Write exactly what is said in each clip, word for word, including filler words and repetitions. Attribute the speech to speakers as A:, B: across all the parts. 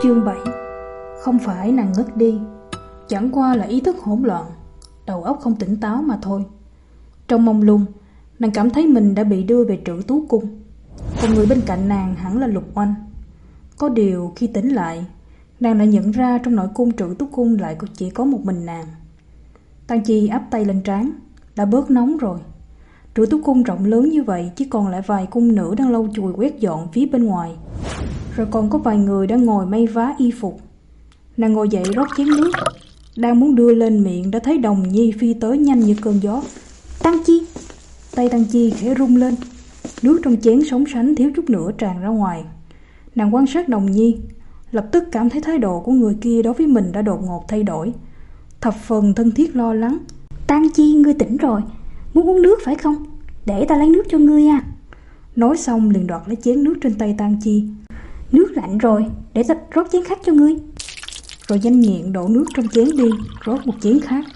A: Chương bảy. Không phải nàng ngất đi, chẳng qua là ý thức hỗn loạn, đầu óc không tỉnh táo mà thôi. Trong mông lung, nàng cảm thấy mình đã bị đưa về Trữ Tú Cung, còn người bên cạnh nàng hẳn là Lục Oanh. Có điều khi tỉnh lại, nàng đã nhận ra trong nội cung Trữ Tú Cung lại chỉ có một mình nàng. Tang Chi áp tay lên trán, đã bớt nóng rồi. Trữ Tú Cung rộng lớn như vậy, chỉ còn lại vài cung nữ đang lau chùi quét dọn phía bên ngoài, rồi còn có vài người đang ngồi may vá y phục. Nàng ngồi dậy rót chén nước, đang muốn đưa lên miệng đã thấy Đồng Nhi phi tới nhanh như cơn gió. Tang Chi! Tay Tang Chi khẽ rung lên, nước trong chén sóng sánh thiếu chút nữa tràn ra ngoài. Nàng quan sát Đồng Nhi, lập tức cảm thấy thái độ của người kia đối với mình đã đột ngột thay đổi, thập phần thân thiết lo lắng. Tang Chi, ngươi tỉnh rồi, muốn uống nước phải không? Để ta lấy nước cho ngươi à. Nói xong liền đoạt lấy chén nước trên tay Tang Chi. Nước lạnh rồi, để ta rót chén khác cho ngươi. Rồi nhanh nhẹn đổ nước trong chén đi, rót một chén khác.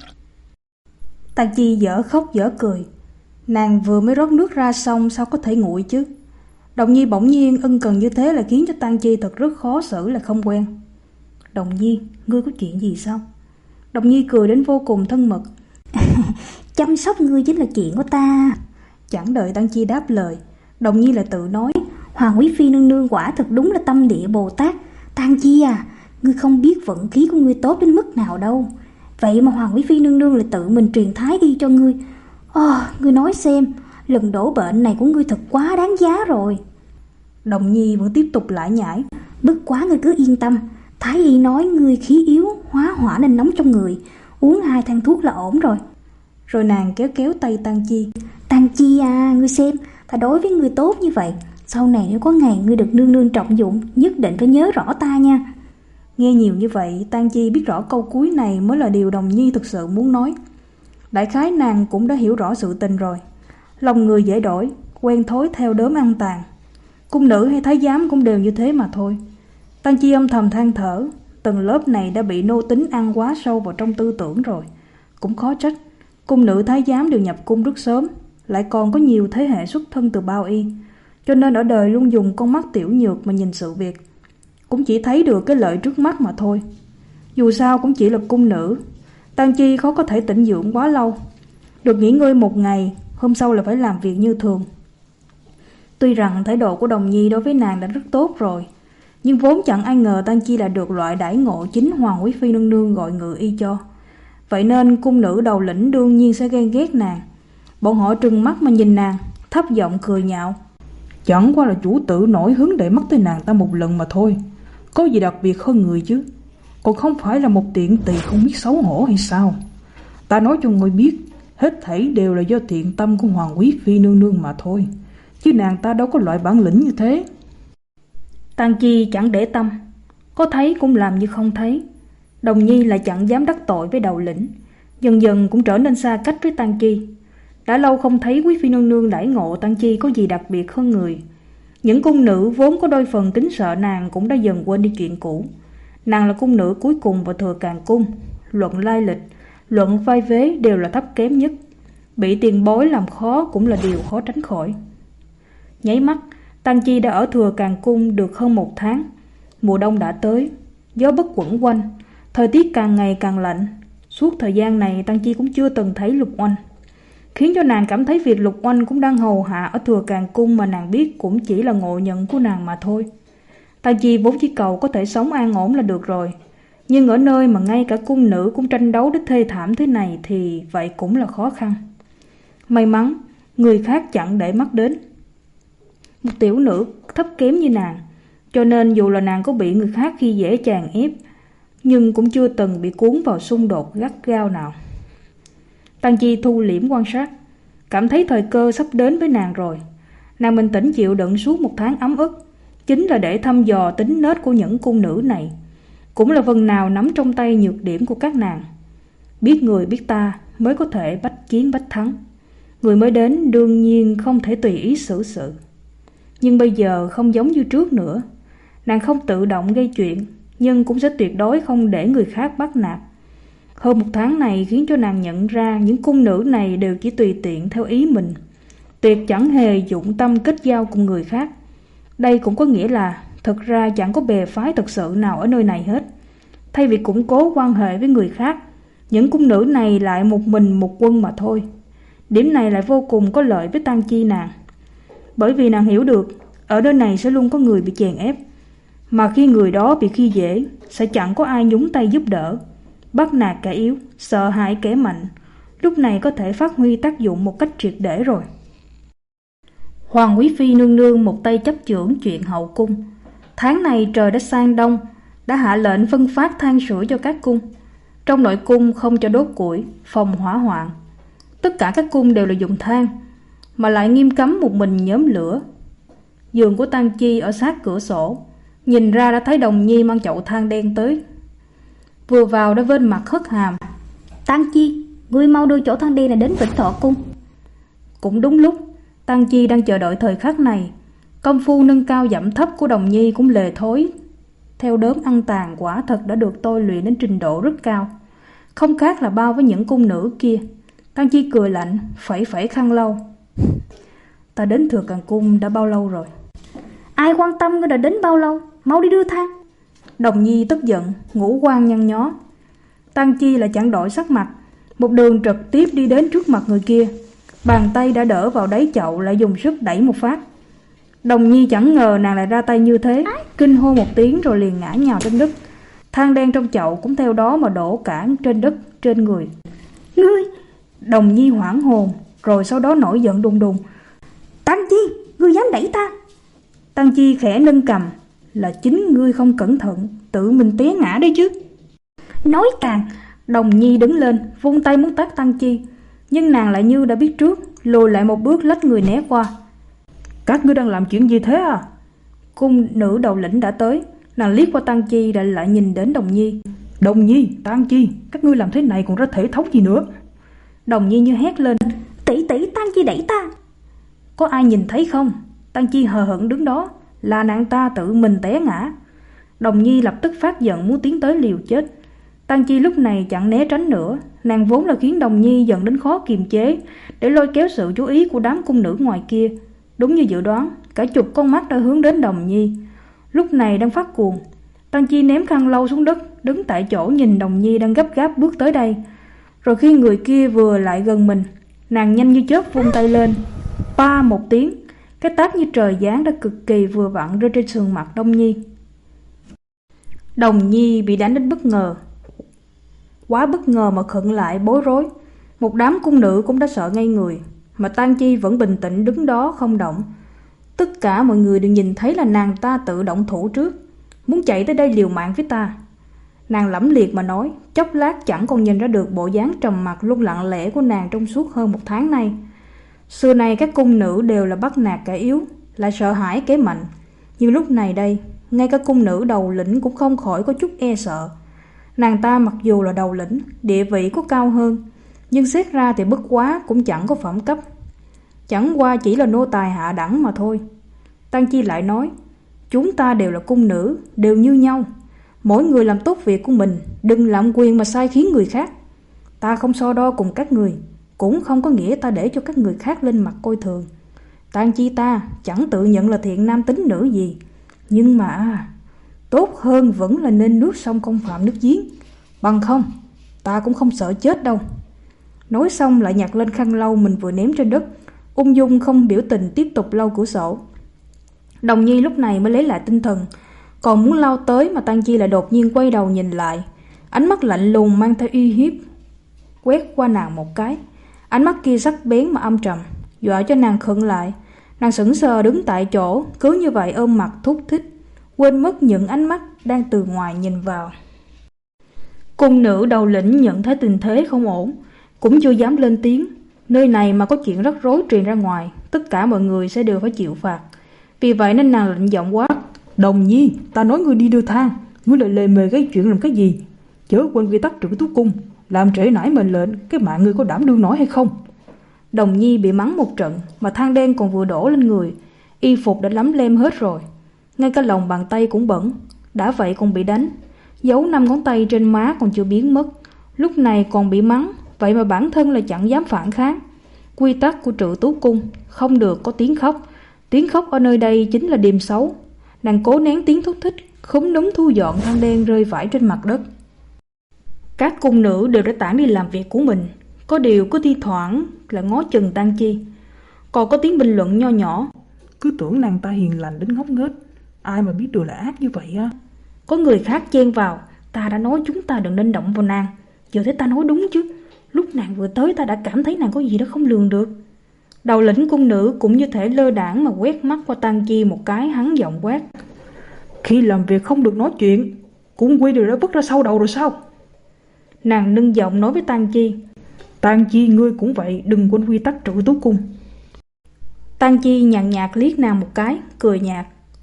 A: Tang Chi dở khóc dở cười. Nàng vừa mới rót nước ra xong, sao có thể nguội chứ? Đồng Nhi bỗng nhiên ân cần như thế là khiến cho Tang Chi thật rất khó xử, là không quen. Đồng Nhi, ngươi có chuyện gì sao? Đồng Nhi cười đến vô cùng thân mật. Chăm sóc ngươi chính là chuyện của ta. Chẳng đợi Tang Chi đáp lời, Đồng Nhi lại tự nói. Hoàng Quý Phi nương nương quả thật đúng là tâm địa Bồ Tát. Tang Chi à, ngươi không biết vận khí của ngươi tốt đến mức nào đâu. Vậy mà Hoàng Quý Phi nương nương lại tự mình truyền thái y cho ngươi. Ồ, ngươi nói xem, lần đổ bệnh này của ngươi thật quá đáng giá rồi. Đồng Nhi vẫn tiếp tục lải nhải. Bất quá ngươi cứ yên tâm, thái y nói ngươi khí yếu, hóa hỏa nên nóng trong người, uống hai thang thuốc là ổn rồi. Rồi nàng kéo kéo tay Tang Chi. Tang Chi à, ngươi xem, ta đối với ngươi tốt như vậy, sau này nếu có ngày ngươi được nương nương trọng dụng, nhất định phải nhớ rõ ta nha. Nghe nhiều như vậy, Tang Chi biết rõ câu cuối này mới là điều Đồng Nhi thực sự muốn nói. Đại khái nàng cũng đã hiểu rõ sự tình rồi. Lòng người dễ đổi, quen thói theo đốm ăn tàn. Cung nữ hay thái giám cũng đều như thế mà thôi. Tang Chi âm thầm than thở, tầng lớp này đã bị nô tính ăn quá sâu vào trong tư tưởng rồi. Cũng khó trách, cung nữ thái giám đều nhập cung rất sớm, lại còn có nhiều thế hệ xuất thân từ Bao Y, cho nên ở đời luôn dùng con mắt tiểu nhược mà nhìn sự việc, cũng chỉ thấy được cái lợi trước mắt mà thôi. Dù sao cũng chỉ là cung nữ, Tang Chi khó có thể tĩnh dưỡng quá lâu. Được nghỉ ngơi một ngày, hôm sau là phải làm việc như thường. Tuy rằng thái độ của Đồng Nhi đối với nàng đã rất tốt rồi, nhưng vốn chẳng ai ngờ Tang Chi là được loại đãi ngộ chính Hoàng Quý Phi nương nương gọi ngự y cho. Vậy nên cung nữ đầu lĩnh đương nhiên sẽ ghen ghét nàng. Bọn họ trừng mắt mà nhìn nàng, thấp giọng cười nhạo. Chẳng qua là chủ tử nổi hứng để mắt tới nàng ta một lần mà thôi, có gì đặc biệt hơn người chứ? Còn không phải là một tiện tỳ không biết xấu hổ hay sao? Ta nói cho ngươi biết, hết thảy đều là do thiện tâm của Hoàng Quý Phi nương nương mà thôi, chứ nàng ta đâu có loại bản lĩnh như thế. Tang Chi chẳng để tâm, có thấy cũng làm như không thấy. Đồng Nhi lại chẳng dám đắc tội với đầu lĩnh, dần dần cũng trở nên xa cách với Tang Chi. Đã lâu không thấy Quý Phi nương nương đãi ngộ Tang Chi có gì đặc biệt hơn người. Những cung nữ vốn có đôi phần kính sợ nàng cũng đã dần quên đi chuyện cũ. Nàng là cung nữ cuối cùng vào Thừa Càn Cung, luận lai lịch, luận vai vế đều là thấp kém nhất. Bị tiền bối làm khó cũng là điều khó tránh khỏi. Nháy mắt, Tang Chi đã ở Thừa Càn Cung được hơn một tháng. Mùa đông đã tới, gió bất quẩn quanh, thời tiết càng ngày càng lạnh. Suốt thời gian này Tang Chi cũng chưa từng thấy Lục Oanh, khiến cho nàng cảm thấy việc Lục Oanh cũng đang hầu hạ ở Thừa Càn Cung mà nàng biết cũng chỉ là ngộ nhận của nàng mà thôi. Tang Chi vốn chỉ cầu có thể sống an ổn là được rồi, nhưng ở nơi mà ngay cả cung nữ cũng tranh đấu đến thê thảm thế này thì vậy cũng là khó khăn. May mắn người khác chẳng để mắt đến một tiểu nữ thấp kém như nàng, cho nên dù là nàng có bị người khác khi dễ chèn ép, nhưng cũng chưa từng bị cuốn vào xung đột gắt gao nào. Tang Chi thu liễm quan sát, cảm thấy thời cơ sắp đến với nàng rồi. Nàng bình tĩnh chịu đựng suốt một tháng ấm ức, chính là để thăm dò tính nết của những cung nữ này, cũng là phần nào nắm trong tay nhược điểm của các nàng. Biết người biết ta mới có thể bách chiến bách thắng. Người mới đến đương nhiên không thể tùy ý xử sự. Nhưng bây giờ không giống như trước nữa. Nàng không tự động gây chuyện, nhưng cũng sẽ tuyệt đối không để người khác bắt nạt. Hơn một tháng này khiến cho nàng nhận ra những cung nữ này đều chỉ tùy tiện theo ý mình, tuyệt chẳng hề dụng tâm kết giao cùng người khác. Đây cũng có nghĩa là Thực ra chẳng có bè phái thực sự nào ở nơi này hết. Thay vì củng cố quan hệ với người khác, những cung nữ này lại một mình một quân mà thôi. Điểm này lại vô cùng có lợi với Tang Chi nàng. Bởi vì nàng hiểu được, ở nơi này sẽ luôn có người bị chèn ép. Mà khi người đó bị khi dễ, sẽ chẳng có ai nhúng tay giúp đỡ. Bắt nạt kẻ yếu, sợ hãi kẻ mạnh. Lúc này có thể phát huy tác dụng một cách triệt để rồi. Hoàng quý phi nương nương một tay chấp chưởng chuyện hậu cung. Tháng này trời đã sang đông, đã hạ lệnh phân phát than sưởi cho các cung. Trong nội cung không cho đốt củi, phòng hỏa hoạn. Tất cả các cung đều là dùng than, mà lại nghiêm cấm một mình nhóm lửa. Giường của Tang Chi ở sát cửa sổ, nhìn ra đã thấy Đồng Nhi mang chậu than đen tới. Vừa vào đã vênh mặt hất hàm:
B: Tang Chi, ngươi mau đưa chỗ than đen này đến Vĩnh Thọ cung.
A: Cũng đúng lúc Tang Chi đang chờ đợi thời khắc này, công phu nâng cao dặm thấp của Đồng Nhi cũng lề thối theo đốm ăn tàn quả thật đã được tôi luyện đến trình độ rất cao, không khác là bao với những cung nữ kia. Tang Chi cười lạnh, phẩy phẩy khăn lau: Ta đến Thừa Càng cung đã bao lâu rồi?
B: Ai quan tâm ngươi đã đến bao lâu, mau đi đưa than.
A: Đồng Nhi tức giận, ngũ quan nhăn nhó. Tang Chi lại chẳng đổi sắc mặt, một đường trực tiếp đi đến trước mặt người kia, bàn tay đã đỡ vào đáy chậu lại dùng sức đẩy một phát. Đồng Nhi chẳng ngờ nàng lại ra tay như thế, kinh hô một tiếng rồi liền ngã nhào trên đất. Than đen trong chậu cũng theo đó mà đổ cả trên đất, trên người.
B: Ngươi!
A: Đồng Nhi hoảng hồn, rồi sau đó nổi giận đùng đùng:
B: Tang Chi, ngươi dám đẩy ta?
A: Tang Chi khẽ nâng cằm: Là chính ngươi không cẩn thận, tự mình té ngã đấy chứ.
B: Nói càng.
A: Đồng Nhi đứng lên, vung tay muốn tát Tang Chi, nhưng nàng lại như đã biết trước, lùi lại một bước lách người né qua. Các ngươi đang làm chuyện gì thế à? Cung nữ đầu lĩnh đã tới, nàng liếc qua Tang Chi lại lại nhìn đến Đồng Nhi. Đồng Nhi, Tang Chi, các ngươi làm thế này còn ra thể thống gì nữa? Đồng Nhi như hét lên:
B: Tỷ tỷ, Tang Chi đẩy ta.
A: Có ai nhìn thấy không? Tang Chi hờ hững đứng đó, là nàng ta tự mình té ngã. Đồng Nhi lập tức phát giận muốn tiến tới liều chết. Tang Chi lúc này chẳng né tránh nữa, nàng vốn là khiến Đồng Nhi giận đến khó kiềm chế, để lôi kéo sự chú ý của đám cung nữ ngoài kia. Đúng như dự đoán, cả chục con mắt đã hướng đến Đồng Nhi. Lúc này đang phát cuồng, Tang Chi ném khăn lau xuống đất, đứng tại chỗ nhìn Đồng Nhi đang gấp gáp bước tới đây. Rồi khi người kia vừa lại gần mình, nàng nhanh như chớp vung tay lên, pa một tiếng, cái tát như trời giáng đã cực kỳ vừa vặn rơi trên sườn mặt Đồng Nhi. Đồng Nhi bị đánh đến bất ngờ, quá bất ngờ mà khựng lại bối rối. Một đám cung nữ cũng đã sợ ngây người, mà Tang Chi vẫn bình tĩnh đứng đó không động. Tất cả mọi người đều nhìn thấy là nàng ta tự động thủ trước, muốn chạy tới đây liều mạng với ta. Nàng lẫm liệt mà nói, chốc lát chẳng còn nhìn ra được bộ dáng trầm mặc luôn lặng lẽ của nàng trong suốt hơn một tháng nay. Xưa nay các cung nữ đều là bắt nạt kẻ yếu, lại sợ hãi kẻ mạnh, nhưng lúc này đây, ngay cả cung nữ đầu lĩnh cũng không khỏi có chút e sợ. Nàng ta mặc dù là đầu lĩnh, địa vị có cao hơn, nhưng xét ra thì bất quá cũng chẳng có phẩm cấp, chẳng qua chỉ là nô tài hạ đẳng mà thôi. Tang Chi lại nói: Chúng ta đều là cung nữ, đều như nhau, mỗi người làm tốt việc của mình, đừng lạm quyền mà sai khiến người khác. Ta không so đo cùng các người, cũng không có nghĩa ta để cho các người khác lên mặt coi thường. Tang Chi ta chẳng tự nhận là thiện nam tín nữ gì, nhưng mà tốt hơn vẫn là nên nước sông không phạm nước giếng, bằng không ta cũng không sợ chết đâu. Nói xong lại nhặt lên khăn lau mình vừa ném trên đất, ung dung không biểu tình tiếp tục lau cửa sổ. Đồng Nhi lúc này mới lấy lại tinh thần, còn muốn lau tới mà Tang Chi lại đột nhiên quay đầu nhìn lại, ánh mắt lạnh lùng mang theo uy hiếp quét qua nàng một cái. Ánh mắt kia sắc bén mà âm trầm, dọa cho nàng khựng lại. Nàng sững sờ đứng tại chỗ, cứ như vậy ôm mặt thúc thích, quên mất những ánh mắt đang từ ngoài nhìn vào. Cung nữ đầu lĩnh nhận thấy tình thế không ổn, cũng chưa dám lên tiếng. Nơi này mà có chuyện rắc rối truyền ra ngoài, tất cả mọi người sẽ đều phải chịu phạt. Vì vậy nên nàng lạnh giọng quát: Đồng Nhi, ta nói ngươi đi đưa than, ngươi lại lề mề gây chuyện làm cái gì? Chớ quên quy tắc Trữ Tú cung, làm trễ nải mệnh lệnh, cái mạng ngươi có đảm đương nổi hay không? Đồng Nhi bị mắng một trận, mà than đen còn vừa đổ lên người, y phục đã lấm lem hết rồi, ngay cả lòng bàn tay cũng bẩn. Đã vậy còn bị đánh, dấu năm ngón tay trên má còn chưa biến mất, lúc này còn bị mắng. Vậy mà bản thân lại chẳng dám phản kháng. Quy tắc của Trữ Tú cung không được có tiếng khóc. Tiếng khóc ở nơi đây chính là điềm xấu. Nàng cố nén tiếng thúc thích, khúm núm thu dọn than đen rơi vãi trên mặt đất. Các cung nữ đều đã tản đi làm việc của mình, có điều có thi thoảng là ngó chừng Tang Chi. Còn có tiếng bình luận nho nhỏ:
C: cứ tưởng nàng ta hiền lành đến ngốc nghếch, ai mà biết được là ác như vậy á.
A: Có người khác chen vào: ta đã nói chúng ta đừng nên động vào nàng, giờ thấy ta nói đúng chứ, lúc nàng vừa tới ta đã cảm thấy nàng có gì đó không lường được. Đầu lĩnh cung nữ cũng như thể lơ đãng mà quét mắt qua Tang Chi một cái, hắn giọng quát:
C: khi làm việc không được nói chuyện, cung quy đều đã vứt ra sau đầu rồi sao?
A: Nàng nâng giọng nói với Tang Chi:
C: Tang Chi, ngươi cũng vậy, đừng quên quy tắc Trự Tú Cung.
A: Tang Chi nhàn nhạt liếc nàng một cái, cười nhạt: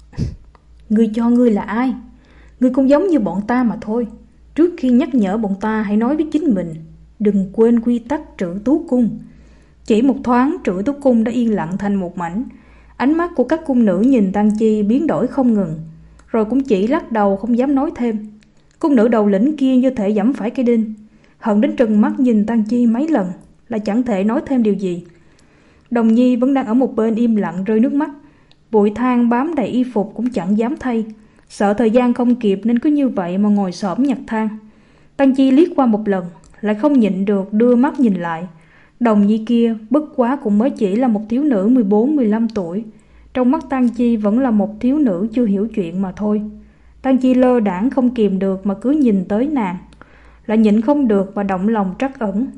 A: ngươi cho ngươi là ai? Ngươi cũng giống như bọn ta mà thôi. Trước khi nhắc nhở bọn ta hãy nói với chính mình, đừng quên quy tắc Trự Tú Cung. Chỉ một thoáng, Trự Tú Cung đã yên lặng thành một mảnh. Ánh mắt của các cung nữ nhìn Tang Chi biến đổi không ngừng, rồi cũng chỉ lắc đầu không dám nói thêm. Cung nữ đầu lĩnh kia như thể giẫm phải cây đinh, hận đến trừng mắt nhìn Tang Chi mấy lần, là chẳng thể nói thêm điều gì. Đồng Nhi vẫn đang ở một bên im lặng rơi nước mắt. Bụi than bám đầy y phục cũng chẳng dám thay, sợ thời gian không kịp nên cứ như vậy mà ngồi xổm nhặt than. Tang Chi liếc qua một lần, lại không nhịn được đưa mắt nhìn lại. Đồng Nhi kia bất quá cũng mới chỉ là một thiếu nữ mười bốn mười lăm tuổi, trong mắt Tang Chi vẫn là một thiếu nữ chưa hiểu chuyện mà thôi. Tang Chi lơ đãng không kìm được mà cứ nhìn tới nàng, lại nhịn không được mà động lòng trắc ẩn.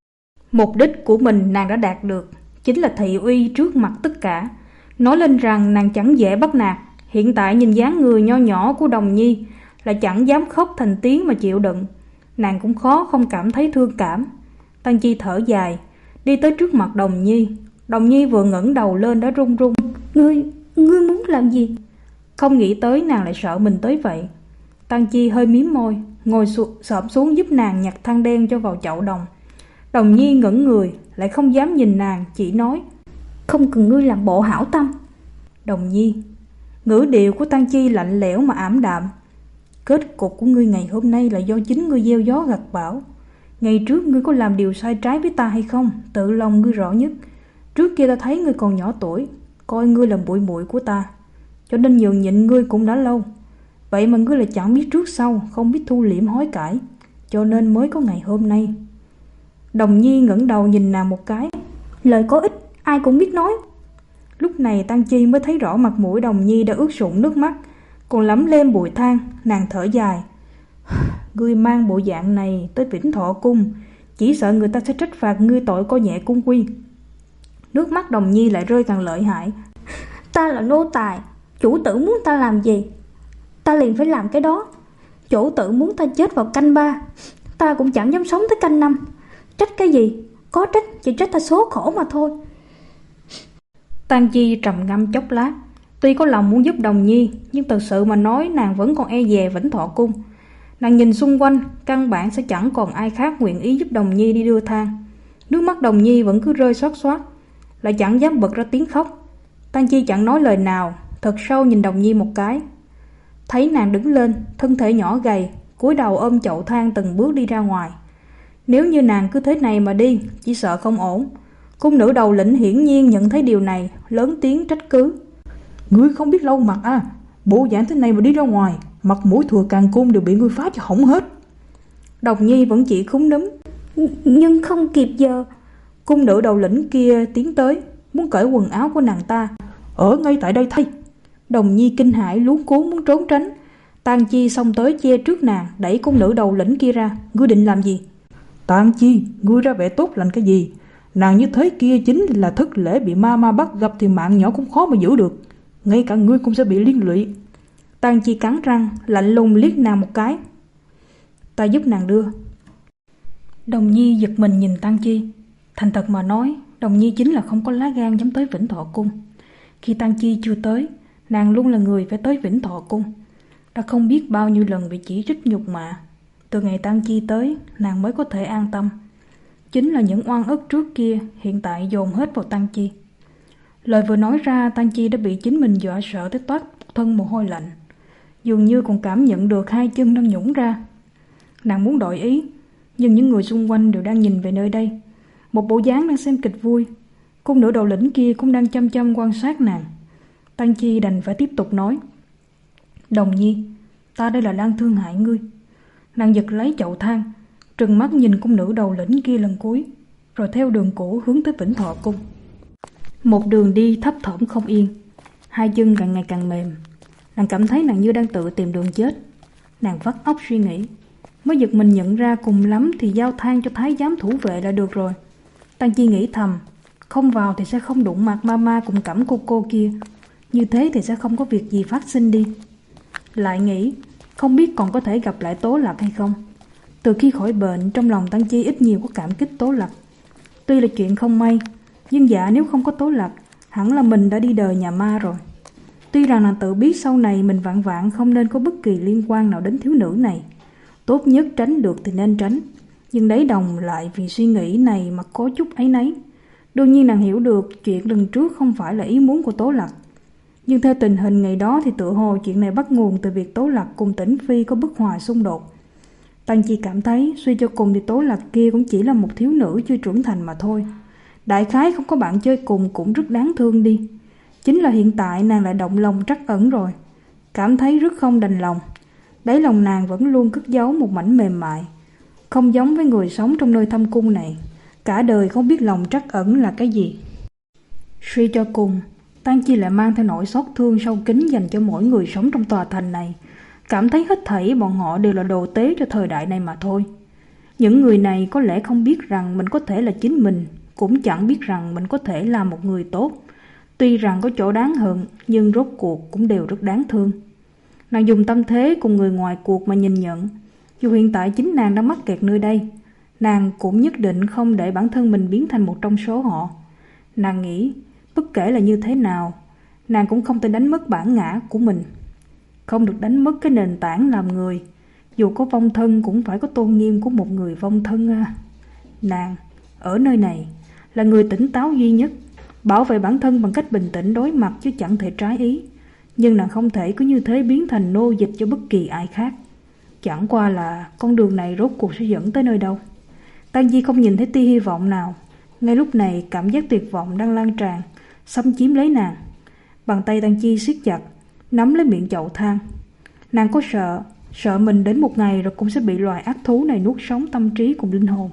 A: Mục đích của mình nàng đã đạt được, chính là thị uy trước mặt tất cả, nói lên rằng nàng chẳng dễ bắt nạt. Hiện tại nhìn dáng người nho nhỏ của Đồng Nhi là chẳng dám khóc thành tiếng mà chịu đựng, nàng cũng khó không cảm thấy thương cảm. Tang Chi thở dài, đi tới trước mặt Đồng Nhi. Đồng Nhi vừa ngẩng đầu lên đã run run.
B: Ngươi, ngươi muốn làm gì?
A: Không nghĩ tới nàng lại sợ mình tới vậy. Tang Chi hơi mím môi, ngồi su- xổm xuống giúp nàng nhặt than đen cho vào chậu đồng. Đồng Nhi ngẩn người, lại không dám nhìn nàng, chỉ nói:
B: không cần ngươi làm bộ hảo tâm.
A: Đồng Nhi. Ngữ điệu của Tang Chi lạnh lẽo mà ảm đạm. Kết cục của ngươi ngày hôm nay là do chính ngươi gieo gió gặt bão. Ngày trước ngươi có làm điều sai trái với ta hay không, tự lòng ngươi rõ nhất. Trước kia ta thấy ngươi còn nhỏ tuổi, coi ngươi là muội muội của ta, cho nên nhường nhịn ngươi cũng đã lâu. Vậy mà ngươi lại chẳng biết trước sau, không biết thu liễm hối cải, cho nên mới có ngày hôm nay. Đồng Nhi ngẩng đầu nhìn nàng một cái.
B: Lời có ích ai cũng biết nói.
A: Lúc này Tang Chi mới thấy rõ mặt mũi Đồng Nhi đã ướt sũng nước mắt, còn lấm lem bụi than. Nàng thở dài: ngươi mang bộ dạng này tới Vĩnh Thọ Cung, chỉ sợ người ta sẽ trách phạt ngươi tội coi nhẹ cung quy. Nước mắt Đồng Nhi lại rơi càng lợi hại.
B: Ta là nô tài, chủ tử muốn ta làm gì ta liền phải làm cái đó. Chủ tử muốn ta chết vào canh ba, ta cũng chẳng dám sống tới canh năm. Trách cái gì? Có trách chỉ trách ta số khổ mà thôi.
A: Tang Chi trầm ngâm chốc lát, tuy có lòng muốn giúp Đồng Nhi, nhưng thật sự mà nói nàng vẫn còn e dè Vĩnh Thọ Cung. Nàng nhìn xung quanh, căn bản sẽ chẳng còn ai khác nguyện ý giúp Đồng Nhi đi đưa than. Nước mắt Đồng Nhi vẫn cứ rơi xót xoát, lại chẳng dám bật ra tiếng khóc. Tang Chi chẳng nói lời nào, thật sâu nhìn Đồng Nhi một cái. Thấy nàng đứng lên, thân thể nhỏ gầy, cúi đầu ôm chậu than từng bước đi ra ngoài. Nếu như nàng cứ thế này mà đi, chỉ sợ không ổn. Cung nữ đầu lĩnh hiển nhiên nhận thấy điều này, lớn tiếng trách cứ:
C: ngươi không biết lâu mặt à, bộ dạng thế này mà đi ra ngoài, mặt mũi thừa càng cung đều bị ngươi phá cho hỏng hết.
A: Đồng Nhi vẫn chỉ khúm núm:
B: nhưng không kịp giờ.
A: Cung nữ đầu lĩnh kia tiến tới, muốn cởi quần áo của nàng ta.
C: Ở ngay tại đây thay.
A: Đồng Nhi kinh hãi luống cuống muốn trốn tránh. Tang Chi xông tới che trước nàng, đẩy cung nữ đầu lĩnh kia ra. Ngươi định làm gì?
C: Tang Chi, ngươi ra vẻ tốt lành cái gì? Nàng như thế kia chính là thất lễ, bị ma ma bắt gặp thì mạng nhỏ cũng khó mà giữ được, ngay cả ngươi cũng sẽ bị liên lụy.
A: Tang Chi cắn răng, lạnh lùng liếc nàng một cái. Ta giúp nàng đưa. Đồng Nhi giật mình nhìn Tang Chi. Thành thật mà nói, Đồng Nhi chính là không có lá gan dám tới Vĩnh Thọ Cung. Khi Tang Chi chưa tới, nàng luôn là người phải tới Vĩnh Thọ Cung. Đã không biết bao nhiêu lần bị chỉ trích nhục mạ. Từ ngày Tang Chi tới, nàng mới có thể an tâm. Chính là những oan ức trước kia hiện tại dồn hết vào Tang Chi. Lời vừa nói ra, Tang Chi đã bị chính mình dọa sợ tới toát thân mồ hôi lạnh, dường như còn cảm nhận được hai chân đang nhũn ra. Nàng muốn đổi ý, nhưng những người xung quanh đều đang nhìn về nơi đây, một bộ dáng đang xem kịch vui. Cung nữ đầu lĩnh kia cũng đang chăm chăm quan sát nàng. Tang Chi đành phải tiếp tục nói: Đồng Nhi, ta đây là đang thương hại ngươi. Nàng giật lấy chậu than, trừng mắt nhìn cung nữ đầu lĩnh kia lần cuối, rồi theo đường cũ hướng tới Vĩnh Thọ Cung. Một đường đi thấp thỏm không yên, hai chân càng ngày càng mềm. Nàng cảm thấy nàng như đang tự tìm đường chết. Nàng vắt óc suy nghĩ, mới giật mình nhận ra cùng lắm thì giao than cho thái giám thủ vệ là được rồi. Tăng Chi nghĩ thầm, không vào thì sẽ không đụng mặt mama cùng cẩm cô cô kia, như thế thì sẽ không có việc gì phát sinh đi. Lại nghĩ, không biết còn có thể gặp lại Tố Lạc hay không. Từ khi khỏi bệnh, trong lòng Tăng Chi ít nhiều có cảm kích Tố Lạc. Tuy là chuyện không may, nhưng dạ nếu không có Tố Lạc, hẳn là mình đã đi đời nhà ma rồi. Tuy rằng nàng tự biết sau này mình vạn vạn không nên có bất kỳ liên quan nào đến thiếu nữ này, tốt nhất tránh được thì nên tránh, nhưng đấy đồng lại vì suy nghĩ này mà có chút áy náy. Đương nhiên nàng hiểu được chuyện lần trước không phải là ý muốn của Tố Lạc, nhưng theo tình hình ngày đó thì tựa hồ chuyện này bắt nguồn từ việc Tố Lạc cùng Tĩnh Phi có bức hòa xung đột. Tăng Chi cảm thấy suy cho cùng thì Tố Lạc kia cũng chỉ là một thiếu nữ chưa trưởng thành mà thôi. Đại khái không có bạn chơi cùng cũng rất đáng thương đi. Chính là hiện tại nàng lại động lòng trắc ẩn rồi, cảm thấy rất không đành lòng. Đáy lòng nàng vẫn luôn cất giấu một mảnh mềm mại, không giống với người sống trong nơi thâm cung này, cả đời không biết lòng trắc ẩn là cái gì. Suy cho cùng, Tăng Chi lại mang theo nỗi xót thương sâu kín dành cho mỗi người sống trong tòa thành này, cảm thấy hết thảy bọn họ đều là đồ tế cho thời đại này mà thôi. Những người này có lẽ không biết rằng mình có thể là chính mình, cũng chẳng biết rằng mình có thể là một người tốt. Tuy rằng có chỗ đáng hận, nhưng rốt cuộc cũng đều rất đáng thương. Nàng dùng tâm thế cùng người ngoài cuộc mà nhìn nhận. Dù hiện tại chính nàng đang mắc kẹt nơi đây, nàng cũng nhất định không để bản thân mình biến thành một trong số họ. Nàng nghĩ, bất kể là như thế nào, nàng cũng không thể đánh mất bản ngã của mình, không được đánh mất cái nền tảng làm người. Dù có vong thân cũng phải có tôn nghiêm của một người vong thân à. Nàng, ở nơi này, là người tỉnh táo duy nhất, bảo vệ bản thân bằng cách bình tĩnh đối mặt chứ chẳng thể trái ý. Nhưng nàng không thể cứ như thế biến thành nô dịch cho bất kỳ ai khác. Chẳng qua là con đường này rốt cuộc sẽ dẫn tới nơi đâu. Tăng Chi không nhìn thấy tia hy vọng nào. Ngay lúc này cảm giác tuyệt vọng đang lan tràn, xâm chiếm lấy nàng. Bàn tay Tăng Chi siết chặt, nắm lấy miệng chậu than. Nàng có sợ, sợ mình đến một ngày rồi cũng sẽ bị loài ác thú này nuốt sống tâm trí cùng linh hồn.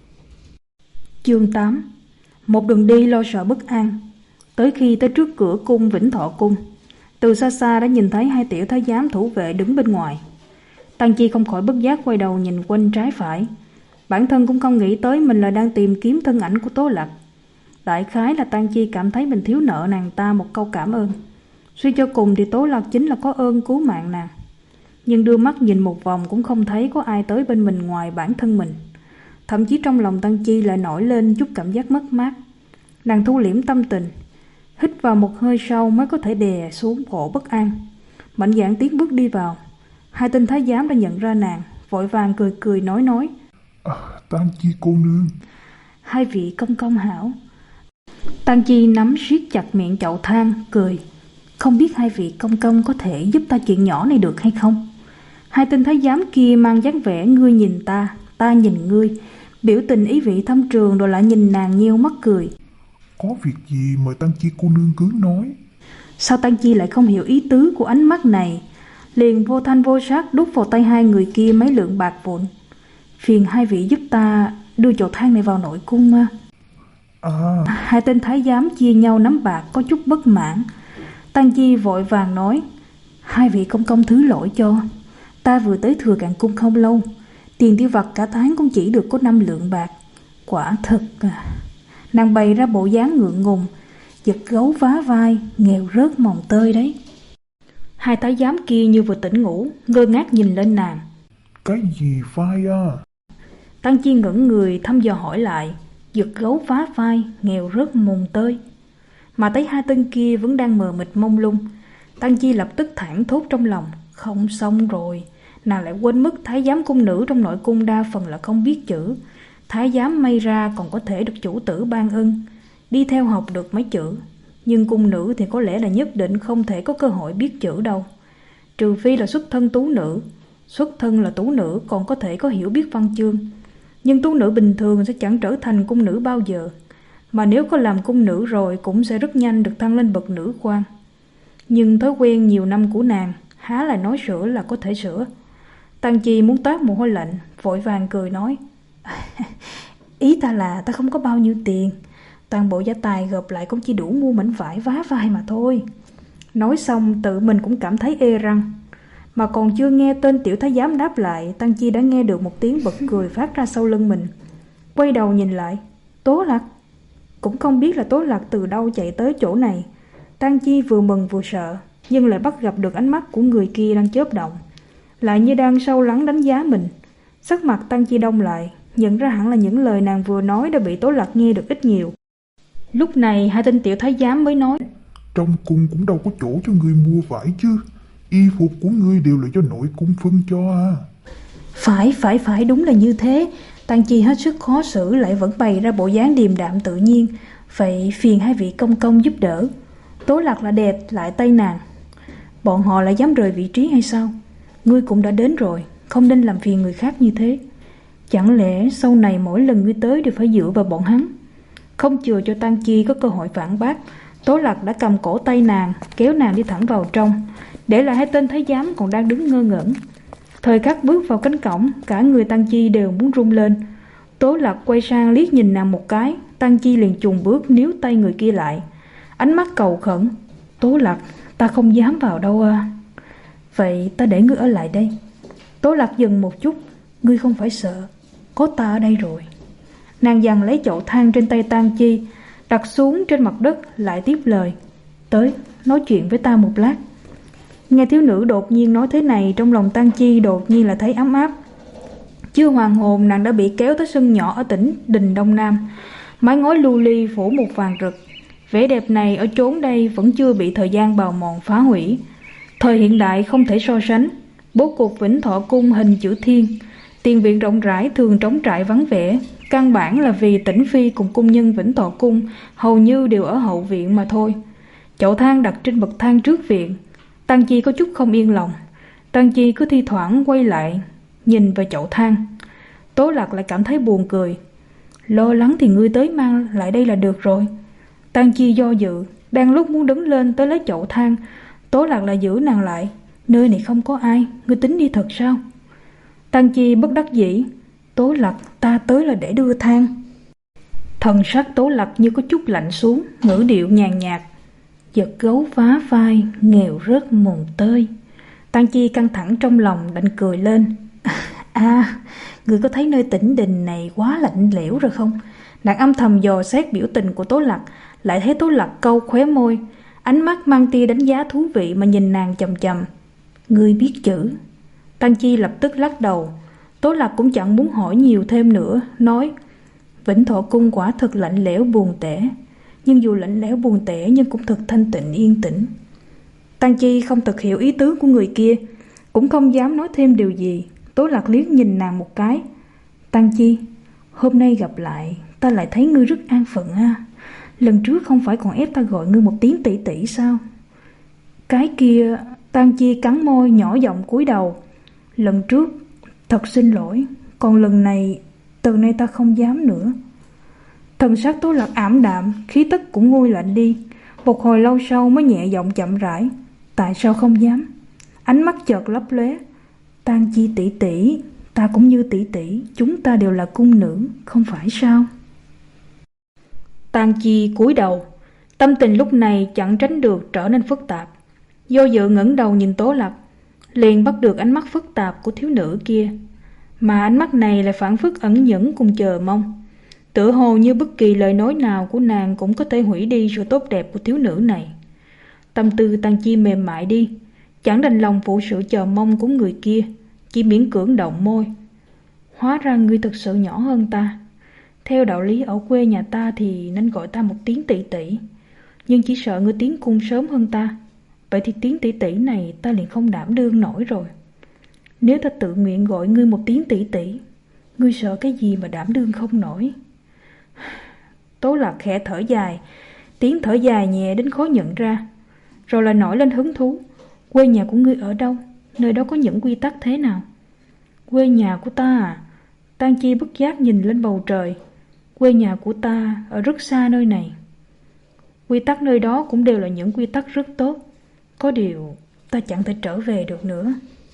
A: Chương tám. Một đường đi lo sợ bất an. Tới khi tới trước cửa cung Vĩnh Thọ Cung, từ xa xa đã nhìn thấy hai tiểu thái giám thủ vệ đứng bên ngoài. Tăng Chi không khỏi bất giác quay đầu nhìn quanh trái phải. Bản thân cũng không nghĩ tới mình là đang tìm kiếm thân ảnh của Tố Lạc. Đại khái là Tăng Chi cảm thấy mình thiếu nợ nàng ta một câu cảm ơn. Suy cho cùng thì Tố Lạc chính là có ơn cứu mạng nàng. Nhưng đưa mắt nhìn một vòng cũng không thấy có ai tới bên mình ngoài bản thân mình. Thậm chí trong lòng Tăng Chi lại nổi lên chút cảm giác mất mát. Nàng thu liễm tâm tình, hít vào một hơi sâu mới có thể đè xuống khổ bất an. Mạnh dạn tiến bước đi vào. Hai tên thái giám đã nhận ra nàng, vội vàng cười cười nói nói.
D: À, Tăng Chi cô nương.
A: Hai vị công công hảo. Tăng Chi nắm siết chặt miệng chậu than, cười. Không biết hai vị công công có thể giúp ta chuyện nhỏ này được hay không? Hai tên thái giám kia mang dáng vẻ ngươi nhìn ta, ta nhìn ngươi, biểu tình ý vị thâm trường, rồi lại nhìn nàng nheo mắt cười.
D: Có việc gì mời Tăng Chi cô nương cứ nói.
A: Sao Tăng Chi lại không hiểu ý tứ của ánh mắt này, liền vô thanh vô sắc đút vào tay hai người kia mấy lượng bạc vụn. Phiền hai vị giúp ta đưa chậu than này vào nội cung à.
D: À.
A: Hai tên thái giám chia nhau nắm bạc có chút bất mãn. Tăng Chi vội vàng nói, hai vị công công thứ lỗi cho, ta vừa tới Thừa Càn Cung không lâu, tiền tiêu vặt cả tháng cũng chỉ được có năm lượng bạc. Quả thật à. Nàng bày ra bộ dáng ngượng ngùng, giật gấu vá vai, nghèo rớt mồng tơi đấy. Hai thái giám kia như vừa tỉnh ngủ, ngơ ngác nhìn lên nàng.
D: Cái gì vai à?
A: Tăng Chi ngẩng người thăm dò hỏi lại, giật gấu vá vai, nghèo rớt mồng tơi. Mà thấy hai tên kia vẫn đang mờ mịt mông lung, Tăng Chi lập tức thảng thốt trong lòng, không xong rồi. Nàng lại quên mất thái giám cung nữ trong nội cung đa phần là không biết chữ. Thái giám may ra còn có thể được chủ tử ban ân, đi theo học được mấy chữ. Nhưng cung nữ thì có lẽ là nhất định không thể có cơ hội biết chữ đâu. Trừ phi là xuất thân tú nữ. Xuất thân là tú nữ còn có thể có hiểu biết văn chương. Nhưng tú nữ bình thường sẽ chẳng trở thành cung nữ bao giờ. Mà nếu có làm cung nữ rồi cũng sẽ rất nhanh được thăng lên bậc nữ quan. Nhưng thói quen nhiều năm của nàng, há là nói sửa là có thể sửa. Tăng Chi muốn toát mồ hôi lạnh, vội vàng cười nói: Ý ta là ta không có bao nhiêu tiền, toàn bộ gia tài gộp lại cũng chỉ đủ mua mảnh vải vá vai mà thôi. Nói xong tự mình cũng cảm thấy ê răng. Mà còn chưa nghe tên tiểu thái giám đáp lại, Tăng Chi đã nghe được một tiếng bật cười phát ra sau lưng mình. Quay đầu nhìn lại, Tố Lạc. Cũng không biết là Tố Lạc từ đâu chạy tới chỗ này. Tăng Chi vừa mừng vừa sợ, nhưng lại bắt gặp được ánh mắt của người kia đang chớp động, lại như đang sâu lắng đánh giá mình. Sắc mặt Tăng Chi đông lại, nhận ra hẳn là những lời nàng vừa nói đã bị Tố Lạc nghe được ít nhiều. Lúc này hai tên tiểu thái giám mới nói:
D: Trong cung cũng đâu có chỗ cho người mua vải chứ. Y phục của ngươi đều là cho nội cung phân cho à.
A: Phải, phải, phải, đúng là như thế. Tăng Chi hết sức khó xử lại vẫn bày ra bộ dáng điềm đạm tự nhiên. Vậy phiền hai vị công công giúp đỡ. Tố Lạc là đè lại tay nàng. Bọn họ lại dám rời vị trí hay sao? Ngươi cũng đã đến rồi, không nên làm phiền người khác như thế. Chẳng lẽ sau này mỗi lần ngươi tới đều phải dựa vào bọn hắn? Không chừa cho Tăng Chi có cơ hội phản bác, Tố Lạc đã cầm cổ tay nàng, kéo nàng đi thẳng vào trong, để lại hai tên thái giám còn đang đứng ngơ ngẩn. Thời khắc bước vào cánh cổng, cả người Tăng Chi đều muốn rung lên. Tố Lạc quay sang liếc nhìn nàng một cái, Tăng Chi liền chùng bước níu tay người kia lại, ánh mắt cầu khẩn: Tố Lạc, ta không dám vào đâu à. Vậy ta để ngươi ở lại đây. Tố Lạc dừng một chút: Ngươi không phải sợ, có ta ở đây rồi. Nàng giằng lấy chậu than trên tay Tăng Chi, đặt xuống trên mặt đất, lại tiếp lời: Tới, nói chuyện với ta một lát. Nghe thiếu nữ đột nhiên nói thế này, trong lòng Tăng Chi đột nhiên là thấy ấm áp. Chưa hoàn hồn, nàng đã bị kéo tới sân nhỏ ở tỉnh Đình Đông Nam. Mái ngói lưu ly phủ một vàng rực. Vẻ đẹp này ở chốn đây vẫn chưa bị thời gian bào mòn phá hủy. Thời hiện đại không thể so sánh. Bố cục Vĩnh Thọ Cung hình chữ thiên, tiền viện rộng rãi thường trống trải vắng vẻ. Căn bản là vì Tĩnh Phi cùng cung nhân Vĩnh Thọ Cung hầu như đều ở hậu viện mà thôi. Chậu than đặt trên bậc thang trước viện. Tăng Chi có chút không yên lòng. Tăng Chi cứ thi thoảng quay lại nhìn vào chậu than. Tố Lạc lại cảm thấy buồn cười. Lo lắng thì ngươi tới mang lại đây là được rồi. Tăng Chi do dự, đang lúc muốn đứng lên tới lấy chậu than, Tố Lạc lại giữ nàng lại. Nơi này không có ai, ngươi tính đi thật sao? Tăng Chi bất đắc dĩ: Tố Lạc, ta tới là để đưa than. Thần sắc Tố Lạc như có chút lạnh xuống, ngữ điệu nhàn nhạt: Giật gấu vá vai, nghèo rớt mồng tơi. Tăng Chi căng thẳng trong lòng, đành cười lên: À, người có thấy nơi Tĩnh Đình này quá lạnh lẽo rồi không? Nàng âm thầm dò xét biểu tình của Tố Lạc, lại thấy Tố Lạc câu khóe môi, ánh mắt mang tia đánh giá thú vị mà nhìn nàng chầm chầm. Ngươi biết chữ? Tăng Chi lập tức lắc đầu. Tố Lạc cũng chẳng muốn hỏi nhiều thêm nữa, nói: Vĩnh Thọ Cung quả thực lạnh lẽo buồn tẻ, nhưng dù lạnh lẽo buồn tẻ nhưng cũng thật thanh tịnh yên tĩnh. Tăng Chi không thực hiểu ý tứ của người kia, cũng không dám nói thêm điều gì. Tố Lạc liếc nhìn nàng một cái: Tăng Chi, hôm nay gặp lại, ta lại thấy ngươi rất an phận ha. Lần trước không phải còn ép ta gọi ngươi một tiếng tỷ tỷ sao? Cái kia... Tăng Chi cắn môi nhỏ giọng cúi đầu: Lần trước thật xin lỗi, còn lần này, từ nay ta không dám nữa. Thần sắc Tố Lạc ảm đạm, khí tức cũng nguôi lạnh đi. Một hồi lâu sau mới nhẹ giọng chậm rãi: Tại sao không dám? Ánh mắt chợt lấp lóe: Tăng Chi tỷ tỷ, ta cũng như tỷ tỷ, chúng ta đều là cung nữ, không phải sao? Tăng Chi cúi đầu, tâm tình lúc này chẳng tránh được trở nên phức tạp. Do dự ngẩng đầu nhìn Tố Lạc, liền bắt được ánh mắt phức tạp của thiếu nữ kia, mà ánh mắt này lại phảng phất ẩn nhẫn cùng chờ mong, tựa hồ như bất kỳ lời nói nào của nàng cũng có thể hủy đi sự tốt đẹp của thiếu nữ này. Tâm tư Tăng Chi mềm mại đi, chẳng đành lòng phụ sự chờ mong của người kia, chỉ miễn cưỡng động môi: Hóa ra ngươi thực sự nhỏ hơn ta. Theo đạo lý ở quê nhà ta thì nên gọi ta một tiếng tỷ tỷ, nhưng chỉ sợ ngươi tiến cung sớm hơn ta. Vậy thì tiếng tỷ tỷ này ta liền không đảm đương nổi rồi. Nếu ta tự nguyện gọi ngươi một tiếng tỷ tỷ, ngươi sợ cái gì mà đảm đương không nổi? Tố Lạc khẽ thở dài, tiếng thở dài nhẹ đến khó nhận ra, rồi lại nổi lên hứng thú: Quê nhà của ngươi ở đâu? Nơi đó có những quy tắc thế nào? Quê nhà của ta à? Tăng Chi bất giác nhìn lên bầu trời: Quê nhà của ta ở rất xa nơi này. Quy tắc nơi đó cũng đều là những quy tắc rất tốt. Có điều, ta ta chẳng thể trở về được nữa.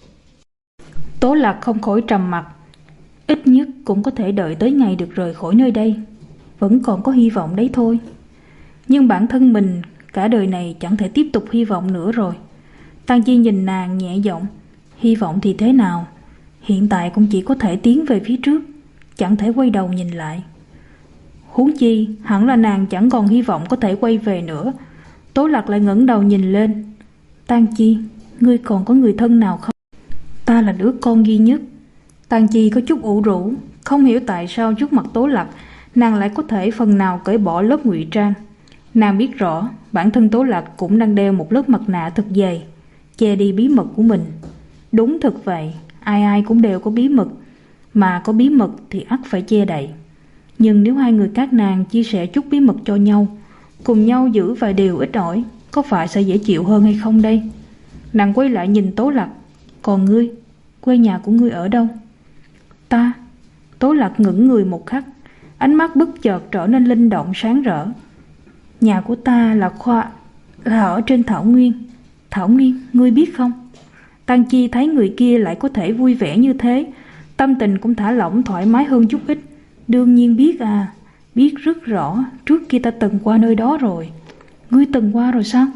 A: Tố Lạc không khỏi trầm mặc. Ít nhất cũng có thể đợi tới ngày được rời khỏi nơi đây. Vẫn còn có hy vọng đấy thôi. Nhưng bản thân mình cả đời này chẳng thể tiếp tục hy vọng nữa rồi. Tang Chi nhìn nàng nhẹ giọng. Hy vọng thì thế nào? Hiện tại cũng chỉ có thể tiến về phía trước, chẳng thể quay đầu nhìn lại. Huống chi hẳn là nàng chẳng còn hy vọng có thể quay về nữa. Tố Lạc lại ngẩng đầu nhìn lên. Tang Chi, ngươi còn có người thân nào không? Ta là đứa con duy nhất. Tang Chi có chút ủ rũ, không hiểu tại sao trước mặt Tố Lạc nàng lại có thể phần nào cởi bỏ lớp ngụy trang. Nàng biết rõ bản thân Tố Lạc cũng đang đeo một lớp mặt nạ thật dày, che đi bí mật của mình. Đúng thật vậy, ai ai cũng đều có bí mật, mà có bí mật thì ắt phải che đậy. Nhưng nếu hai người các nàng chia sẻ chút bí mật cho nhau, cùng nhau giữ vài điều ít ỏi, có phải sẽ dễ chịu hơn hay không đây? Nàng quay lại nhìn Tố Lạc. Còn ngươi, quê nhà của ngươi ở đâu? Ta? Tố Lạc ngẩng người một khắc, ánh mắt bất chợt trở nên linh động sáng rỡ. Nhà của ta là khoa là ở trên Thảo Nguyên. Thảo Nguyên, ngươi biết không? Tang Chi thấy người kia lại có thể vui vẻ như thế, tâm tình cũng thả lỏng thoải mái hơn chút ít. Đương nhiên biết à, biết rất rõ, trước kia ta từng qua nơi đó rồi. Ngươi từng qua rồi sao?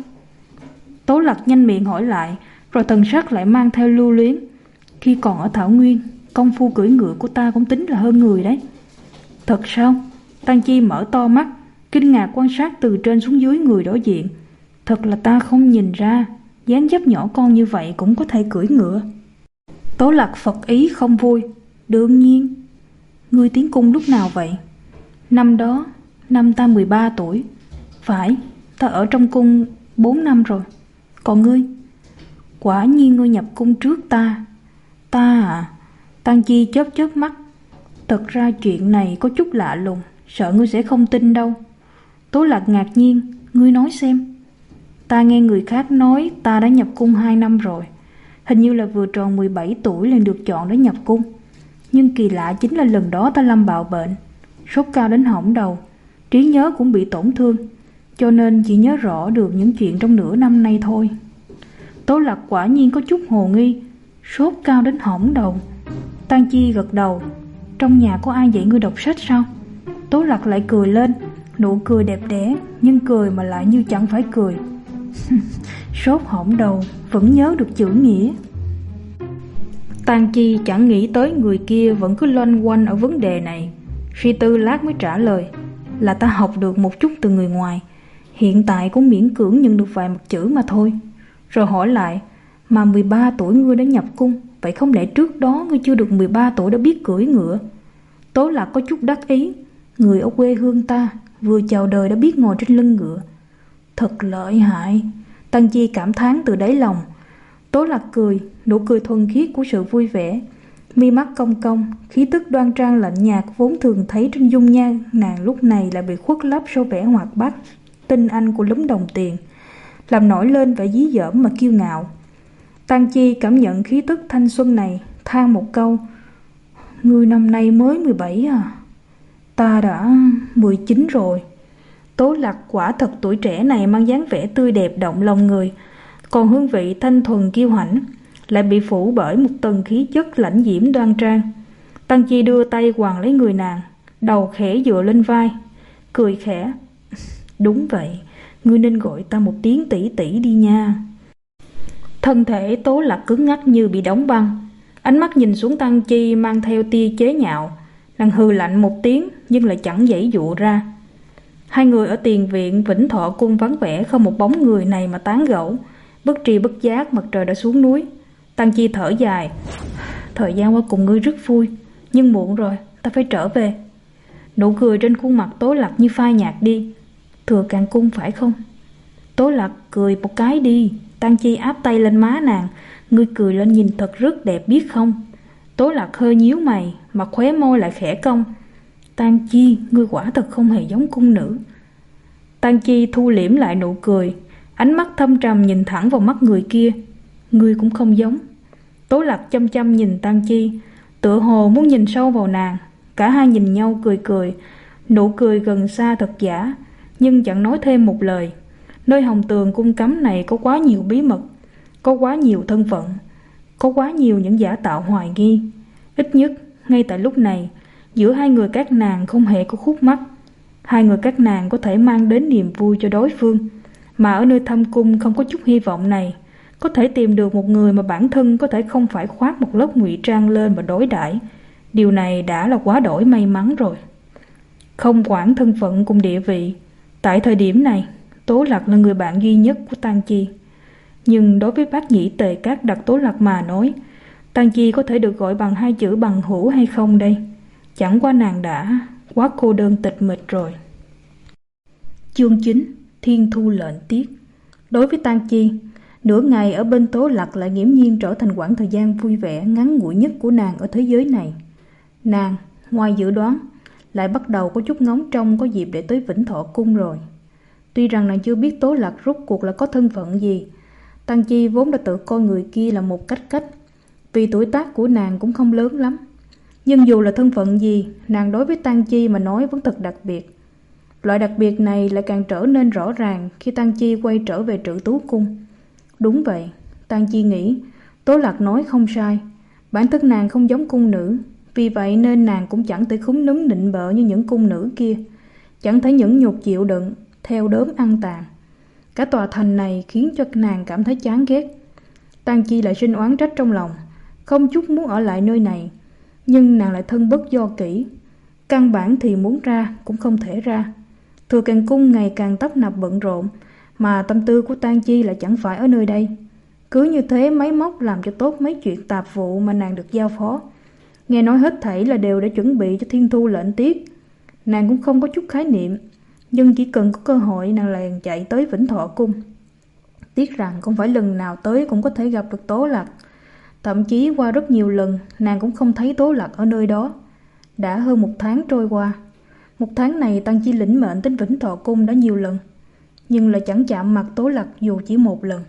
A: Tố Lạc nhanh miệng hỏi lại, rồi thần sắc lại mang theo lưu luyến. Khi còn ở Thảo Nguyên, công phu cưỡi ngựa của ta cũng tính là hơn người đấy. Thật sao? Tang Chi mở to mắt, kinh ngạc quan sát từ trên xuống dưới người đối diện. Thật là ta không nhìn ra, dáng dấp nhỏ con như vậy cũng có thể cưỡi ngựa. Tố Lạc phật ý không vui. Đương nhiên. Ngươi tiến cung lúc nào vậy? Năm đó, năm ta mười ba tuổi. Phải, ta ở trong cung bốn năm rồi. Còn ngươi? Quả nhiên ngươi nhập cung trước ta. Ta à? Tang Chi chớp chớp mắt. Thật ra chuyện này có chút lạ lùng, sợ ngươi sẽ không tin đâu. Tố Lạc ngạc nhiên. Ngươi nói xem. Ta nghe người khác nói ta đã nhập cung hai năm rồi. Hình như là vừa tròn mười bảy tuổi liền được chọn để nhập cung. Nhưng kỳ lạ chính là lần đó ta lâm bạo bệnh, sốt cao đến hỏng đầu, trí nhớ cũng bị tổn thương, cho nên chỉ nhớ rõ được những chuyện trong nửa năm nay thôi. Tố Lạc quả nhiên có chút hồ nghi. Sốt cao đến hỏng đầu. Tang Chi gật đầu. Trong nhà có ai dạy ngươi đọc sách sao? Tố Lạc lại cười lên, nụ cười đẹp đẽ, nhưng cười mà lại như chẳng phải cười. Sốt hỏng đầu vẫn nhớ được chữ nghĩa. Tang Chi chẳng nghĩ tới người kia vẫn cứ loanh quanh ở vấn đề này. Suy tư lát mới trả lời. Là ta học được một chút từ người ngoài, hiện tại cũng miễn cưỡng nhận được vài mặt chữ mà thôi. Rồi hỏi lại. Mà mười ba tuổi ngươi đã nhập cung, vậy không lẽ trước đó ngươi chưa được mười ba tuổi đã biết cưỡi ngựa? Tố Lạc có chút đắc ý. Người ở quê hương ta vừa chào đời đã biết ngồi trên lưng ngựa. Thật lợi hại. Tang Chi cảm thán từ đáy lòng. Tố Lạc cười, nụ cười thuần khiết của sự vui vẻ. Mi mắt cong cong, khí tức đoan trang lạnh nhạt vốn thường thấy trên dung nhan nàng lúc này lại bị khuất lấp sau vẻ hoạt bát tinh anh của lúm đồng tiền, làm nổi lên vẻ dí dỏm mà kiêu ngạo. Tang Chi cảm nhận khí tức thanh xuân này, than một câu. Ngươi năm nay mới mười bảy à? Ta đã mười chín rồi. Tố Lạc quả thật tuổi trẻ này mang dáng vẻ tươi đẹp động lòng người, còn hương vị thanh thuần kiêu hãnh lại bị phủ bởi một tầng khí chất lãnh diễm đoan trang. Tang Chi đưa tay quàng lấy người nàng, đầu khẽ dựa lên vai, cười khẽ. Đúng vậy, ngươi nên gọi ta một tiếng tỷ tỷ đi nha. Thân thể Tố Lạc cứng ngắc như bị đóng băng, ánh mắt nhìn xuống Tang Chi mang theo tia chế nhạo. Nàng hừ lạnh một tiếng nhưng lại chẳng giãy dụa ra. Hai người ở tiền viện Vĩnh Thọ cung vắng vẻ, không một bóng người này mà tán gẫu. Bất tri bất giác mặt trời đã xuống núi. Tang Chi thở dài. Thời gian qua cùng ngươi rất vui, nhưng muộn rồi, ta phải trở về. Nụ cười trên khuôn mặt Tố Lạc như phai nhạt đi. Thừa Càn cung phải không? Tố Lạc cười một cái đi. Tang Chi áp tay lên má nàng. Ngươi cười lên nhìn thật rất đẹp biết không? Tố Lạc hơi nhíu mày, mặt khóe môi lại khẽ cong. Tang Chi, ngươi quả thật không hề giống cung nữ. Tang Chi thu liễm lại nụ cười, ánh mắt thâm trầm nhìn thẳng vào mắt người kia. Ngươi cũng không giống. Tố Lạc chăm chăm nhìn Tang Chi, tựa hồ muốn nhìn sâu vào nàng. Cả hai nhìn nhau cười cười, nụ cười gần xa thật giả, nhưng chẳng nói thêm một lời. Nơi Hồng Tường cung cấm này có quá nhiều bí mật, Có quá nhiều thân phận, có quá nhiều những giả tạo hoài nghi. Ít nhất, ngay tại lúc này, giữa hai người các nàng không hề có khúc mắc. Hai người các nàng có thể mang đến niềm vui cho đối phương. Mà ở nơi thâm cung không có chút hy vọng này, có thể tìm được một người mà bản thân có thể không phải khoác một lớp ngụy trang lên và đối đãi. Điều này đã là quá đổi may mắn rồi. Không quản thân phận cùng địa vị, tại thời điểm này, Tố Lạc là người bạn duy nhất của Tang Chi. Nhưng đối với bác nhĩ Tề Các đặt Tố Lạc mà nói, Tang Chi có thể được gọi bằng hai chữ bằng hữu hay không đây? Chẳng qua nàng đã quá cô đơn tịch mịch rồi. Chương chín. Thiên Thu lệnh tiết. Đối với Tang Chi, nửa ngày ở bên Tố Lạc lại nghiễm nhiên trở thành quãng thời gian vui vẻ ngắn ngủi nhất của nàng ở thế giới này. Nàng, ngoài dự đoán, lại bắt đầu có chút ngóng trông có dịp để tới Vĩnh Thọ Cung rồi. Tuy rằng nàng chưa biết Tố Lạc rốt cuộc là có thân phận gì, Tang Chi vốn đã tự coi người kia là một cách cách, vì tuổi tác của nàng cũng không lớn lắm. Nhưng dù là thân phận gì, nàng đối với Tang Chi mà nói vẫn thật đặc biệt. Loại đặc biệt này lại càng trở nên rõ ràng khi Tang Chi quay trở về Trữ Tú Cung. Đúng vậy, Tang Chi nghĩ Tố Lạc nói không sai. Bản thân nàng không giống cung nữ, vì vậy nên nàng cũng chẳng thể khúm núm nịnh bợ như những cung nữ kia, chẳng thể nhẫn nhục chịu đựng, theo đốm ăn tàn. Cả tòa thành này khiến cho nàng cảm thấy chán ghét. Tang Chi lại sinh oán trách trong lòng, không chút muốn ở lại nơi này. Nhưng nàng lại thân bất do kỷ, căn bản thì muốn ra cũng không thể ra. Thừa Càng Cung ngày càng tấp nập bận rộn, mà tâm tư của Tang Chi lại chẳng phải ở nơi đây. Cứ như thế máy móc làm cho tốt mấy chuyện tạp vụ mà nàng được giao phó. Nghe nói hết thảy là đều để chuẩn bị cho Thiên Thu lệnh tiết. Nàng cũng không có chút khái niệm, nhưng chỉ cần có cơ hội nàng liền chạy tới Vĩnh Thọ Cung. Tiếc rằng không phải lần nào tới cũng có thể gặp được Tố Lạc. Thậm chí qua rất nhiều lần nàng cũng không thấy Tố Lạc ở nơi đó. Đã hơn một tháng trôi qua. Một tháng này Tang Chi lĩnh mệnh đến Vĩnh Thọ Cung đã nhiều lần, nhưng lại chẳng chạm mặt Tố Lạc dù chỉ một lần.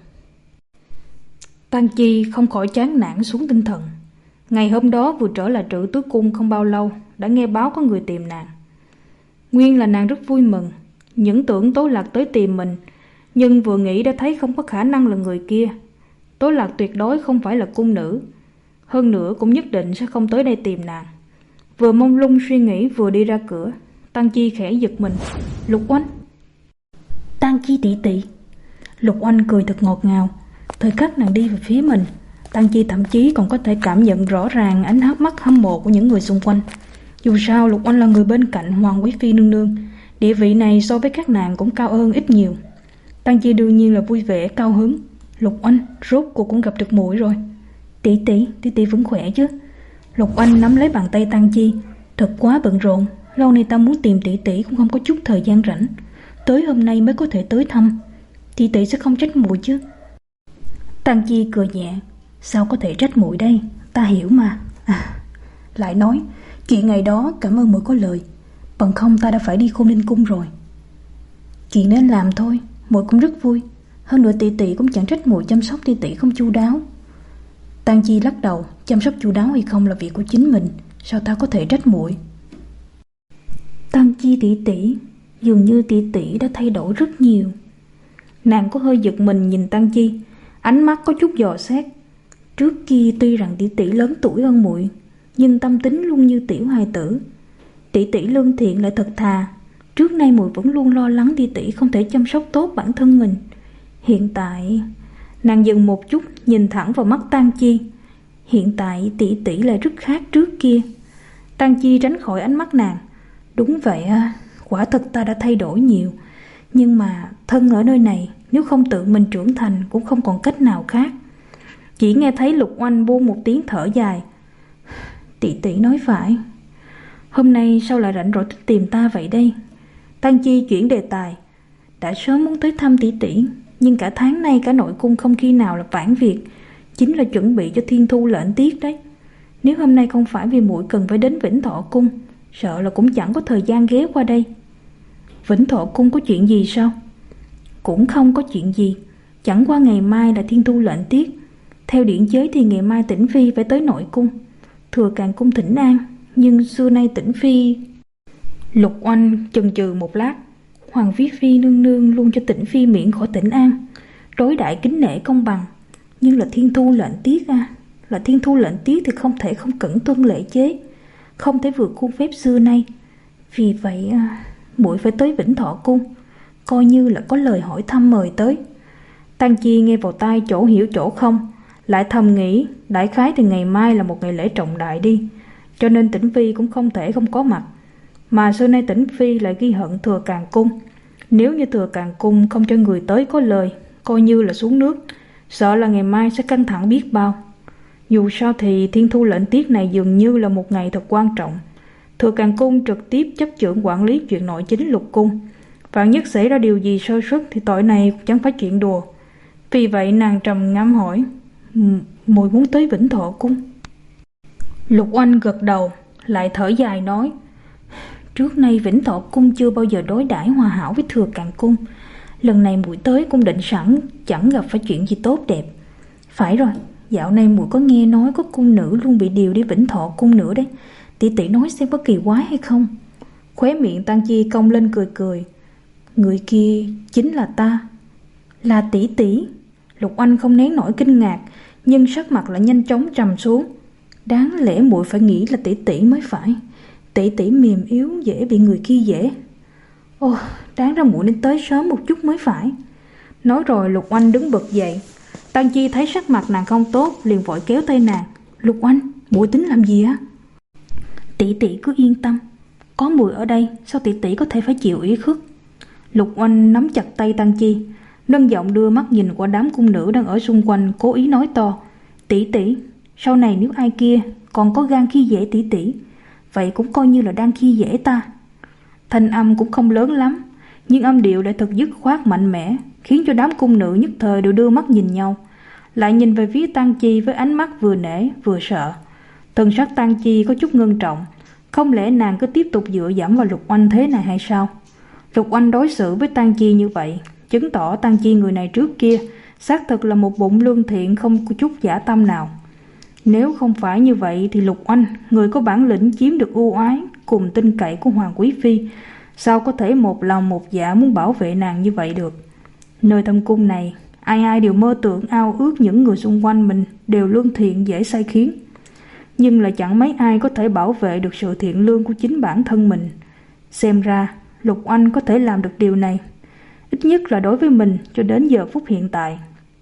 A: Tang Chi không khỏi chán nản xuống tinh thần. Ngày hôm đó vừa trở lại Trữ Tú Cung không bao lâu, đã nghe báo có người tìm nàng. Nguyên là nàng rất vui mừng, những tưởng Tố Lạc tới tìm mình, nhưng vừa nghĩ đã thấy không có khả năng là người kia. Tố Lạc tuyệt đối không phải là cung nữ, hơn nữa cũng nhất định sẽ không tới đây tìm nàng. Vừa mông lung suy nghĩ vừa đi ra cửa, Tang Chi khẽ giật mình. Lục Oanh. Tang Chi tỷ tỷ. Lục Oanh cười thật ngọt ngào. Thời khắc nàng đi về phía mình, Tang Chi thậm chí còn có thể cảm nhận rõ ràng ánh mắt hâm mộ của những người xung quanh. Dù sao Lục Oanh là người bên cạnh Hoàng Quý Phi nương nương, địa vị này so với các nàng cũng cao hơn ít nhiều. Tang Chi đương nhiên là vui vẻ cao hứng. Lục Oanh, rốt cuộc cũng gặp được muội rồi. Tỷ tỷ, tỷ tỷ vẫn khỏe chứ? Lục Oanh nắm lấy bàn tay Tang Chi. Thật quá bận rộn, lâu nay ta muốn tìm tỷ tỷ cũng không có chút thời gian rảnh, tới hôm nay mới có thể tới thăm. Tỷ tỷ sẽ không trách muội chứ? Tang Chi cười nhẹ. Sao có thể trách muội đây, ta hiểu mà. À, lại nói, chuyện ngày đó cảm ơn muội có lời, bằng không ta đã phải đi Khôn Ninh Cung rồi. Chuyện nên làm thôi, muội cũng rất vui. Hơn nữa tỷ tỷ cũng chẳng trách muội chăm sóc tỷ tỷ không chu đáo. Tang Chi lắc đầu. Chăm sóc chu đáo hay không là việc của chính mình, sao ta có thể trách muội? Tang Chi tỷ tỷ, dường như tỷ tỷ đã thay đổi rất nhiều. Nàng có hơi giật mình nhìn Tang Chi, ánh mắt có chút dò xét. Trước kia tuy rằng tỷ tỷ lớn tuổi hơn muội, nhưng tâm tính luôn như tiểu hài tử. Tỷ tỷ lương thiện lại thật thà. Trước nay muội vẫn luôn lo lắng tỷ tỷ không thể chăm sóc tốt bản thân mình. Hiện tại... Nàng dừng một chút, nhìn thẳng vào mắt Tang Chi. Hiện tại tỷ tỷ lại rất khác trước kia. Tang Chi tránh khỏi ánh mắt nàng. Đúng vậy à, quả thật ta đã thay đổi nhiều. Nhưng mà thân ở nơi này, nếu không tự mình trưởng thành cũng không còn cách nào khác. Chỉ nghe thấy Lục Oanh buông một tiếng thở dài. Tỷ tỷ nói phải. Hôm nay sao lại rảnh rỗi thích tìm ta vậy đây? Tang Chi chuyển đề tài. Đã sớm muốn tới thăm tỷ tỷ, nhưng cả tháng nay cả nội cung không khi nào là vãn việc, chính là chuẩn bị cho Thiên Thu lệnh tiết đấy. Nếu hôm nay không phải vì muội cần phải đến Vĩnh Thọ Cung, sợ là cũng chẳng có thời gian ghé qua đây. Vĩnh Thọ Cung có chuyện gì sao? Cũng không có chuyện gì, chẳng qua ngày mai là Thiên Thu lệnh tiết. Theo điển chế thì ngày mai Tĩnh Phi phải tới nội cung, Thừa Càng Cung thỉnh an, nhưng xưa nay Tĩnh Phi... Lục Oanh chần chừ một lát. Hoàng Quý Phi nương nương luôn cho Tĩnh Phi miễn khỏi thỉnh an, đối đãi kính nể công bằng. Nhưng là thiên thu lệnh tiết à, là thiên thu lệnh tiết thì không thể không cẩn tuân lễ chế, không thể vượt khuôn phép xưa nay. Vì vậy à, muội phải tới Vĩnh Thọ Cung, coi như là có lời hỏi thăm mời tới. Tang Chi nghe vào tai chỗ hiểu chỗ không, lại thầm nghĩ đại khái thì ngày mai là một ngày lễ trọng đại đi, cho nên Tĩnh Phi cũng không thể không có mặt. Mà xưa nay Tĩnh Phi lại ghi hận Thừa Càn Cung, nếu như Thừa Càn Cung không cho người tới có lời, coi như là xuống nước, sợ là ngày mai sẽ căng thẳng biết bao. Dù sao thì thiên thu lệnh tiết này dường như là một ngày thật quan trọng. Thừa Càn Cung trực tiếp chấp chưởng quản lý chuyện nội chính lục cung, vạn nhất xảy ra điều gì sơ suất thì tội này chẳng phải chuyện đùa. Vì vậy nàng trầm ngâm hỏi, muội muốn tới Vĩnh Thọ Cung? Lục Oanh gật đầu, lại thở dài nói, trước nay Vĩnh Thọ Cung chưa bao giờ đối đãi hòa hảo với Thừa Càn Cung. Lần này muội tới cũng định sẵn chẳng gặp phải chuyện gì tốt đẹp. Phải rồi, dạo này muội có nghe nói có cung nữ luôn bị điều đi Vĩnh Thọ Cung nữa đấy. Tỷ tỷ nói xem có kỳ quái hay không? Khóe miệng Tang Chi cong lên cười cười. Người kia chính là ta. Là tỷ tỷ? Lục Oanh không nén nổi kinh ngạc, nhưng sắc mặt lại nhanh chóng trầm xuống. Đáng lẽ muội phải nghĩ là tỷ tỷ mới phải. Tỷ tỷ mềm yếu dễ bị người kia dễ. Ồ, đáng ra muội nên tới sớm một chút mới phải. Nói rồi Lục Oanh đứng bật dậy. Tang Chi thấy sắc mặt nàng không tốt, liền vội kéo tay nàng. Lục Oanh, muội tính làm gì á? Tỷ tỷ cứ yên tâm, có muội ở đây, sao tỷ tỷ có thể phải chịu ủy khuất? Lục Oanh nắm chặt tay Tang Chi, nâng giọng đưa mắt nhìn qua đám cung nữ đang ở xung quanh, cố ý nói to, tỷ tỷ, sau này nếu ai kia còn có gan khi dễ tỷ tỷ, vậy cũng coi như là đang khi dễ ta. Thanh âm cũng không lớn lắm, nhưng âm điệu lại thật dứt khoát mạnh mẽ, khiến cho đám cung nữ nhất thời đều đưa mắt nhìn nhau, lại nhìn về phía Tang Chi với ánh mắt vừa nể vừa sợ. Thần sắc Tang Chi có chút ngưng trọng, không lẽ nàng cứ tiếp tục dựa dẫm vào Lục Oanh thế này hay sao? Lục Oanh đối xử với Tang Chi như vậy, chứng tỏ Tang Chi người này trước kia xác thực là một bụng lương thiện, không có chút giả tâm nào. Nếu không phải như vậy thì Lục Oanh, người có bản lĩnh chiếm được ưu ái cùng tin cậy của Hoàng Quý Phi, sao có thể một lòng một dạ muốn bảo vệ nàng như vậy được? Nơi thâm cung này, ai ai đều mơ tưởng ao ước những người xung quanh mình đều lương thiện dễ sai khiến, nhưng là chẳng mấy ai có thể bảo vệ được sự thiện lương của chính bản thân mình. Xem ra Lục Oanh có thể làm được điều này, ít nhất là đối với mình cho đến giờ phút hiện tại.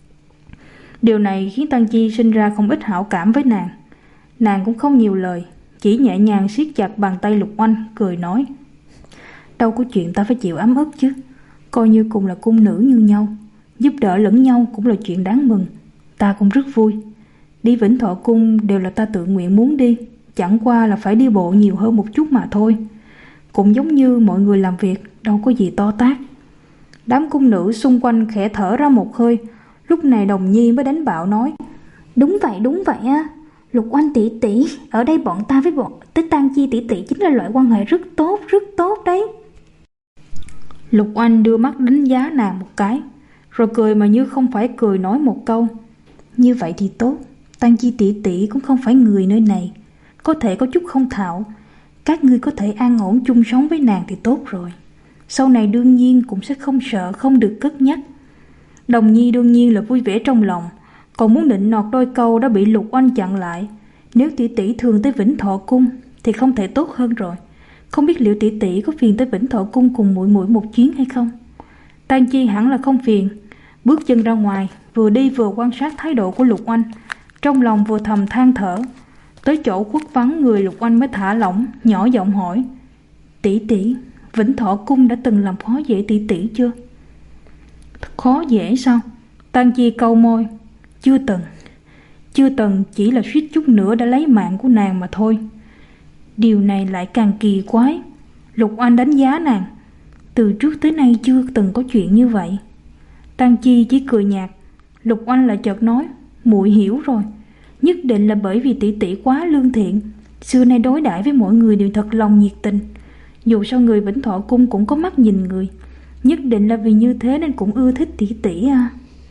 A: Điều này khiến Tang Chi sinh ra không ít hảo cảm với nàng. Nàng cũng không nhiều lời, chỉ nhẹ nhàng siết chặt bàn tay Lục Oanh, cười nói, đâu có chuyện ta phải chịu ấm ức chứ, coi như cùng là cung nữ như nhau, giúp đỡ lẫn nhau cũng là chuyện đáng mừng. Ta cũng rất vui. Đi Vĩnh Thọ Cung đều là ta tự nguyện muốn đi, chẳng qua là phải đi bộ nhiều hơn một chút mà thôi. Cũng giống như mọi người làm việc, đâu có gì to tát. Đám cung nữ xung quanh khẽ thở ra một hơi. Lúc này Đồng Nhi mới đánh bạo nói,
B: đúng vậy đúng vậy á, Lục Oanh tỷ tỷ, ở đây bọn ta với bọn tới Tang Chi tỷ tỷ chính là loại quan hệ rất tốt, rất tốt đấy.
A: Lục Oanh đưa mắt đánh giá nàng một cái, rồi cười mà như không phải cười, nói một câu, như vậy thì tốt. Tang Chi tỷ tỷ cũng không phải người nơi này, có thể có chút không thạo, các ngươi có thể an ổn chung sống với nàng thì tốt rồi. Sau này đương nhiên cũng sẽ không sợ không được cất nhắc. Đồng Nhi đương nhiên là vui vẻ trong lòng, còn muốn định nọt đôi câu đã bị Lục Oanh chặn lại. Nếu tỷ tỷ thường tới Vĩnh Thọ Cung thì không thể tốt hơn rồi. Không biết liệu tỷ tỷ có phiền tới Vĩnh Thọ Cung cùng muội muội một chuyến hay không? Tang Chi hẳn là không phiền, bước chân ra ngoài, vừa đi vừa quan sát thái độ của Lục Oanh, trong lòng vừa thầm than thở. Tới chỗ khuất vắng người, Lục Oanh mới thả lỏng, nhỏ giọng hỏi, tỷ tỷ, Vĩnh Thọ Cung đã từng làm khó dễ tỷ tỷ chưa? Khó dễ sao? Tang Chi cau môi, chưa từng. Chưa từng chỉ là suýt chút nữa đã lấy mạng của nàng mà thôi. Điều này lại càng kỳ quái. Lục Oanh đánh giá nàng, từ trước tới nay chưa từng có chuyện như vậy. Tang Chi chỉ cười nhạt. Lục Oanh lại chợt nói, muội hiểu rồi, nhất định là bởi vì tỷ tỷ quá lương thiện, xưa nay đối đãi với mọi người đều thật lòng nhiệt tình. Dù sao người Vĩnh Thọ Cung cũng có mắt nhìn người, nhất định là vì như thế nên cũng ưa thích tỷ tỷ à.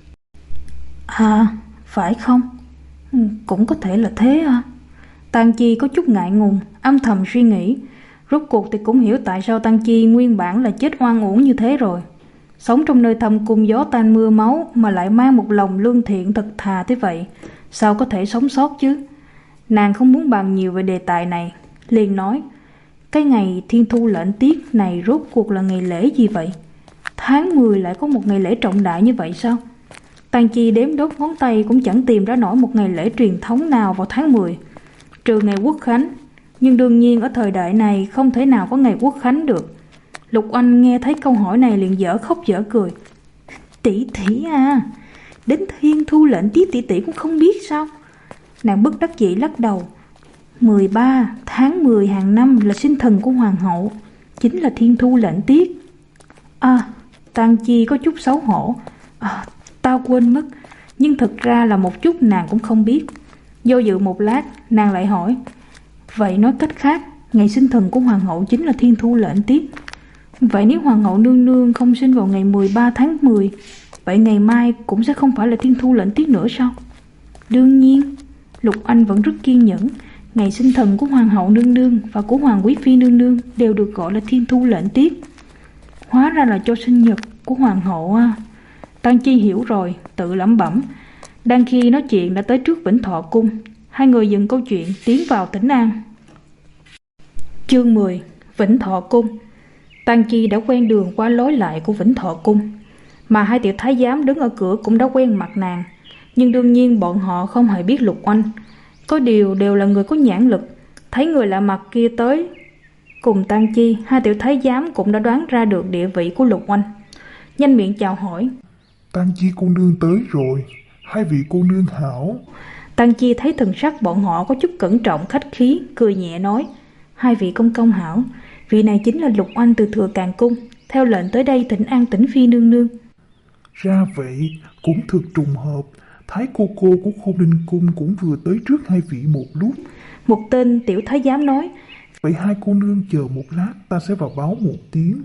A: À, phải không? Ừ, cũng có thể là thế à. Tang Chi có chút ngại ngùng, âm thầm suy nghĩ. Rốt cuộc thì cũng hiểu tại sao Tang Chi nguyên bản là chết oan uổng như thế rồi. Sống trong nơi thâm cung gió tan mưa máu mà lại mang một lòng lương thiện thật thà thế vậy, sao có thể sống sót chứ? Nàng không muốn bàn nhiều về đề tài này, liền nói: cái ngày thiên thu lệnh tiết này rốt cuộc là ngày lễ gì vậy? Tháng mười lại có một ngày lễ trọng đại như vậy sao? Tang Chi đếm đốt ngón tay cũng chẳng tìm ra nổi một ngày lễ truyền thống nào vào tháng mười, trừ ngày Quốc Khánh. Nhưng đương nhiên ở thời đại này không thể nào có ngày Quốc Khánh được. Lục Oanh nghe thấy câu hỏi này liền dở khóc dở cười. Tỷ tỷ à, đến thiên thu lệnh tiết tỷ tỷ cũng không biết sao? Nàng bất đắc dĩ lắc đầu. mười ba tháng mười hàng năm là sinh thần của hoàng hậu, chính là thiên thu lệnh tiết. À, Tang Chi có chút xấu hổ. À, tao quên mất. Nhưng thực ra là một chút nàng cũng không biết. Do dự một lát, nàng lại hỏi: vậy nói cách khác, ngày sinh thần của hoàng hậu chính là thiên thu lệnh tiết. Vậy nếu hoàng hậu nương nương không sinh vào ngày mười ba tháng mười, vậy ngày mai cũng sẽ không phải là thiên thu lệnh tiết nữa sao? Đương nhiên. Lục Anh vẫn rất kiên nhẫn. Ngày sinh thần của hoàng hậu nương nương và của hoàng quý phi nương nương đều được gọi là thiên thu lệnh tiết. Hóa ra là cho sinh nhật của hoàng hậu à. Tang Chi hiểu rồi, tự lẩm bẩm. Đang khi nói chuyện đã tới trước Vĩnh Thọ cung. Hai người dừng câu chuyện tiến vào Tĩnh An. Chương mười. Vĩnh Thọ cung. Tang Chi đã quen đường qua lối lại của Vĩnh Thọ cung, mà hai tiểu thái giám đứng ở cửa cũng đã quen mặt nàng. Nhưng đương nhiên bọn họ không hề biết Lục Oanh. Có điều đều là người có nhãn lực. Thấy người lạ mặt kia tới cùng Tang Chi, hai tiểu thái giám cũng đã đoán ra được địa vị của Lục Oanh, nhanh miệng chào hỏi.
D: Tang Chi cô nương tới rồi, hai vị cô nương hảo.
A: Tang Chi thấy thần sắc bọn họ có chút cẩn trọng khách khí, cười nhẹ nói: hai vị công công hảo, vị này chính là Lục Oanh từ Thừa Càn cung, theo lệnh tới đây thỉnh an Tĩnh phi nương nương.
D: Ra vậy, cũng thực trùng hợp. Thái cô cô của Khôn Ninh cung cũng vừa tới trước hai vị một lúc.
A: Một tên tiểu thái giám nói:
D: vậy hai cô nương chờ một lát, ta sẽ vào báo một tiếng.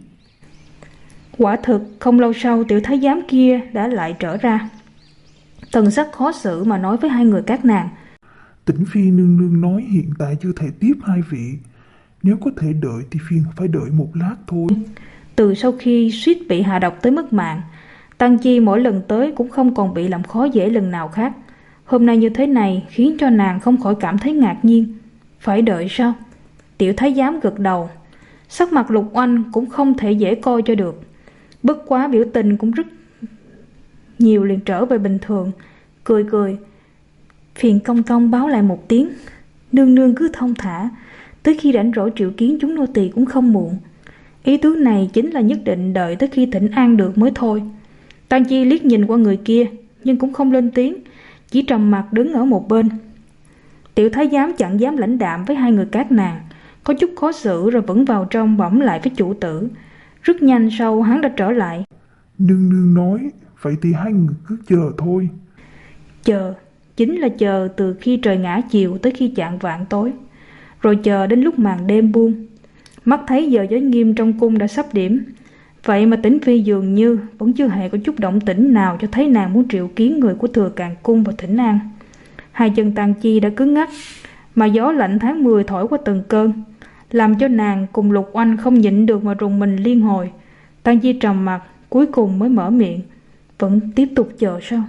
A: Quả thực không lâu sau, tiểu thái giám kia đã lại trở ra, thần sắc khó xử mà nói với hai người các nàng:
D: Tĩnh phi nương nương nói hiện tại chưa thể tiếp hai vị, nếu có thể đợi thì phiền phải đợi một lát thôi.
A: Từ sau khi suýt bị hạ độc tới mất mạng, Tang Chi mỗi lần tới cũng không còn bị làm khó dễ lần nào khác. Hôm nay như thế này khiến cho nàng không khỏi cảm thấy ngạc nhiên. Phải đợi sao? Tiểu thái giám gật đầu. Sắc mặt Lục Oanh cũng không thể dễ coi cho được, bất quá biểu tình cũng rất nhiều liền trở về bình thường, cười cười: phiền công công báo lại một tiếng, nương nương cứ thông thả, tới khi rảnh rỗi triệu kiến chúng nô tỳ cũng không muộn. Ý tứ này chính là nhất định đợi tới khi thỉnh an được mới thôi. Tang Chi liếc nhìn qua người kia, nhưng cũng không lên tiếng, chỉ trầm mặt đứng ở một bên. Tiểu thái giám chẳng dám lãnh đạm với hai người các nàng, có chút khó xử rồi vẫn vào trong bẩm lại với chủ tử. Rất nhanh sau hắn đã trở lại.
D: Nương nương nói, vậy thì hai người cứ chờ thôi.
A: Chờ, chính là chờ từ khi trời ngã chiều tới khi chạng vạng tối, rồi chờ đến lúc màn đêm buông. Mắt thấy giờ giới nghiêm trong cung đã sắp điểm, vậy mà Tĩnh phi dường như vẫn chưa hề có chút động tĩnh nào cho thấy nàng muốn triệu kiến người của Thừa Càn cung và thỉnh an. Hai chân Tang Chi đã cứng ngắc, mà gió lạnh tháng mười thổi qua từng cơn, làm cho nàng cùng Lục Oanh không nhịn được mà rùng mình liên hồi. Tang Chi trầm mặt, cuối cùng mới mở miệng: vẫn tiếp tục chờ sao?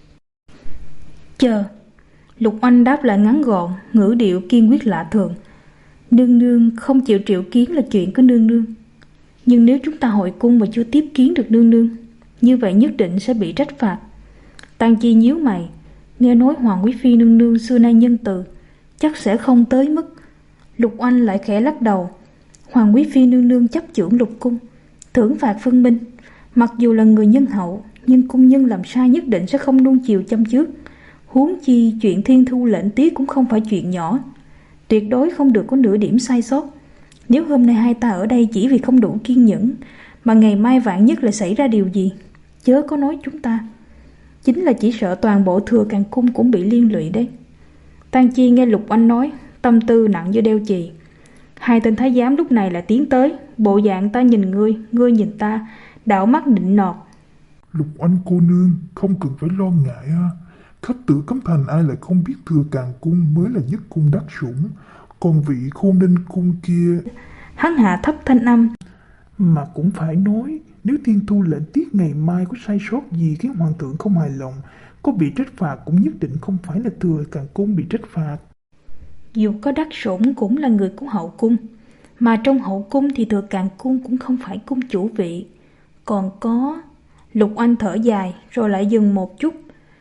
A: Chờ. Lục Oanh đáp lại ngắn gọn, ngữ điệu kiên quyết lạ thường. Nương nương không chịu triệu kiến là chuyện của nương nương, nhưng nếu chúng ta hội cung mà chưa tiếp kiến được nương nương, như vậy nhất định sẽ bị trách phạt. Tang Chi nhíu mày, nghe nói Hoàng quý phi nương nương xưa nay nhân từ, chắc sẽ không tới mức. Lục Oanh lại khẽ lắc đầu. Hoàng quý phi nương nương chấp chưởng lục cung, thưởng phạt phân minh. Mặc dù là người nhân hậu, nhưng cung nhân làm sai nhất định sẽ không nuông chiều chăm trước. Huống chi chuyện thiên thu lệnh tiết cũng không phải chuyện nhỏ, tuyệt đối không được có nửa điểm sai sót. Nếu hôm nay hai ta ở đây chỉ vì không đủ kiên nhẫn, mà ngày mai vạn nhất lại xảy ra điều gì, chớ có nói chúng ta, chính là chỉ sợ toàn bộ Thừa Càn cung cũng bị liên lụy đấy. Tang Chi nghe Lục Oanh nói, tâm tư nặng như đeo chì. Hai tên thái giám lúc này lại tiến tới, bộ dạng ta nhìn ngươi, ngươi nhìn ta, đảo mắt định nọt.
D: Lục Oanh cô nương không cần phải lo ngại ha. Khách tử Cấm Thành ai lại không biết Thừa Càn cung mới là nhất cung đắc sủng, còn vị Khôn Ninh cung kia.
A: Hắn hạ thấp thanh âm.
C: Mà cũng phải nói,
D: Nếu Thiên Thu lệnh tiết ngày mai có sai sót gì khiến hoàng thượng không hài lòng, có bị trách phạt cũng nhất định không phải là Thừa Càng Cung bị trách phạt.
A: Dù có đắc sủng cũng là người của hậu cung, mà trong hậu cung thì Thừa Càng Cung cũng không phải cung chủ vị. Còn có... Lục Oanh thở dài rồi lại dừng một chút.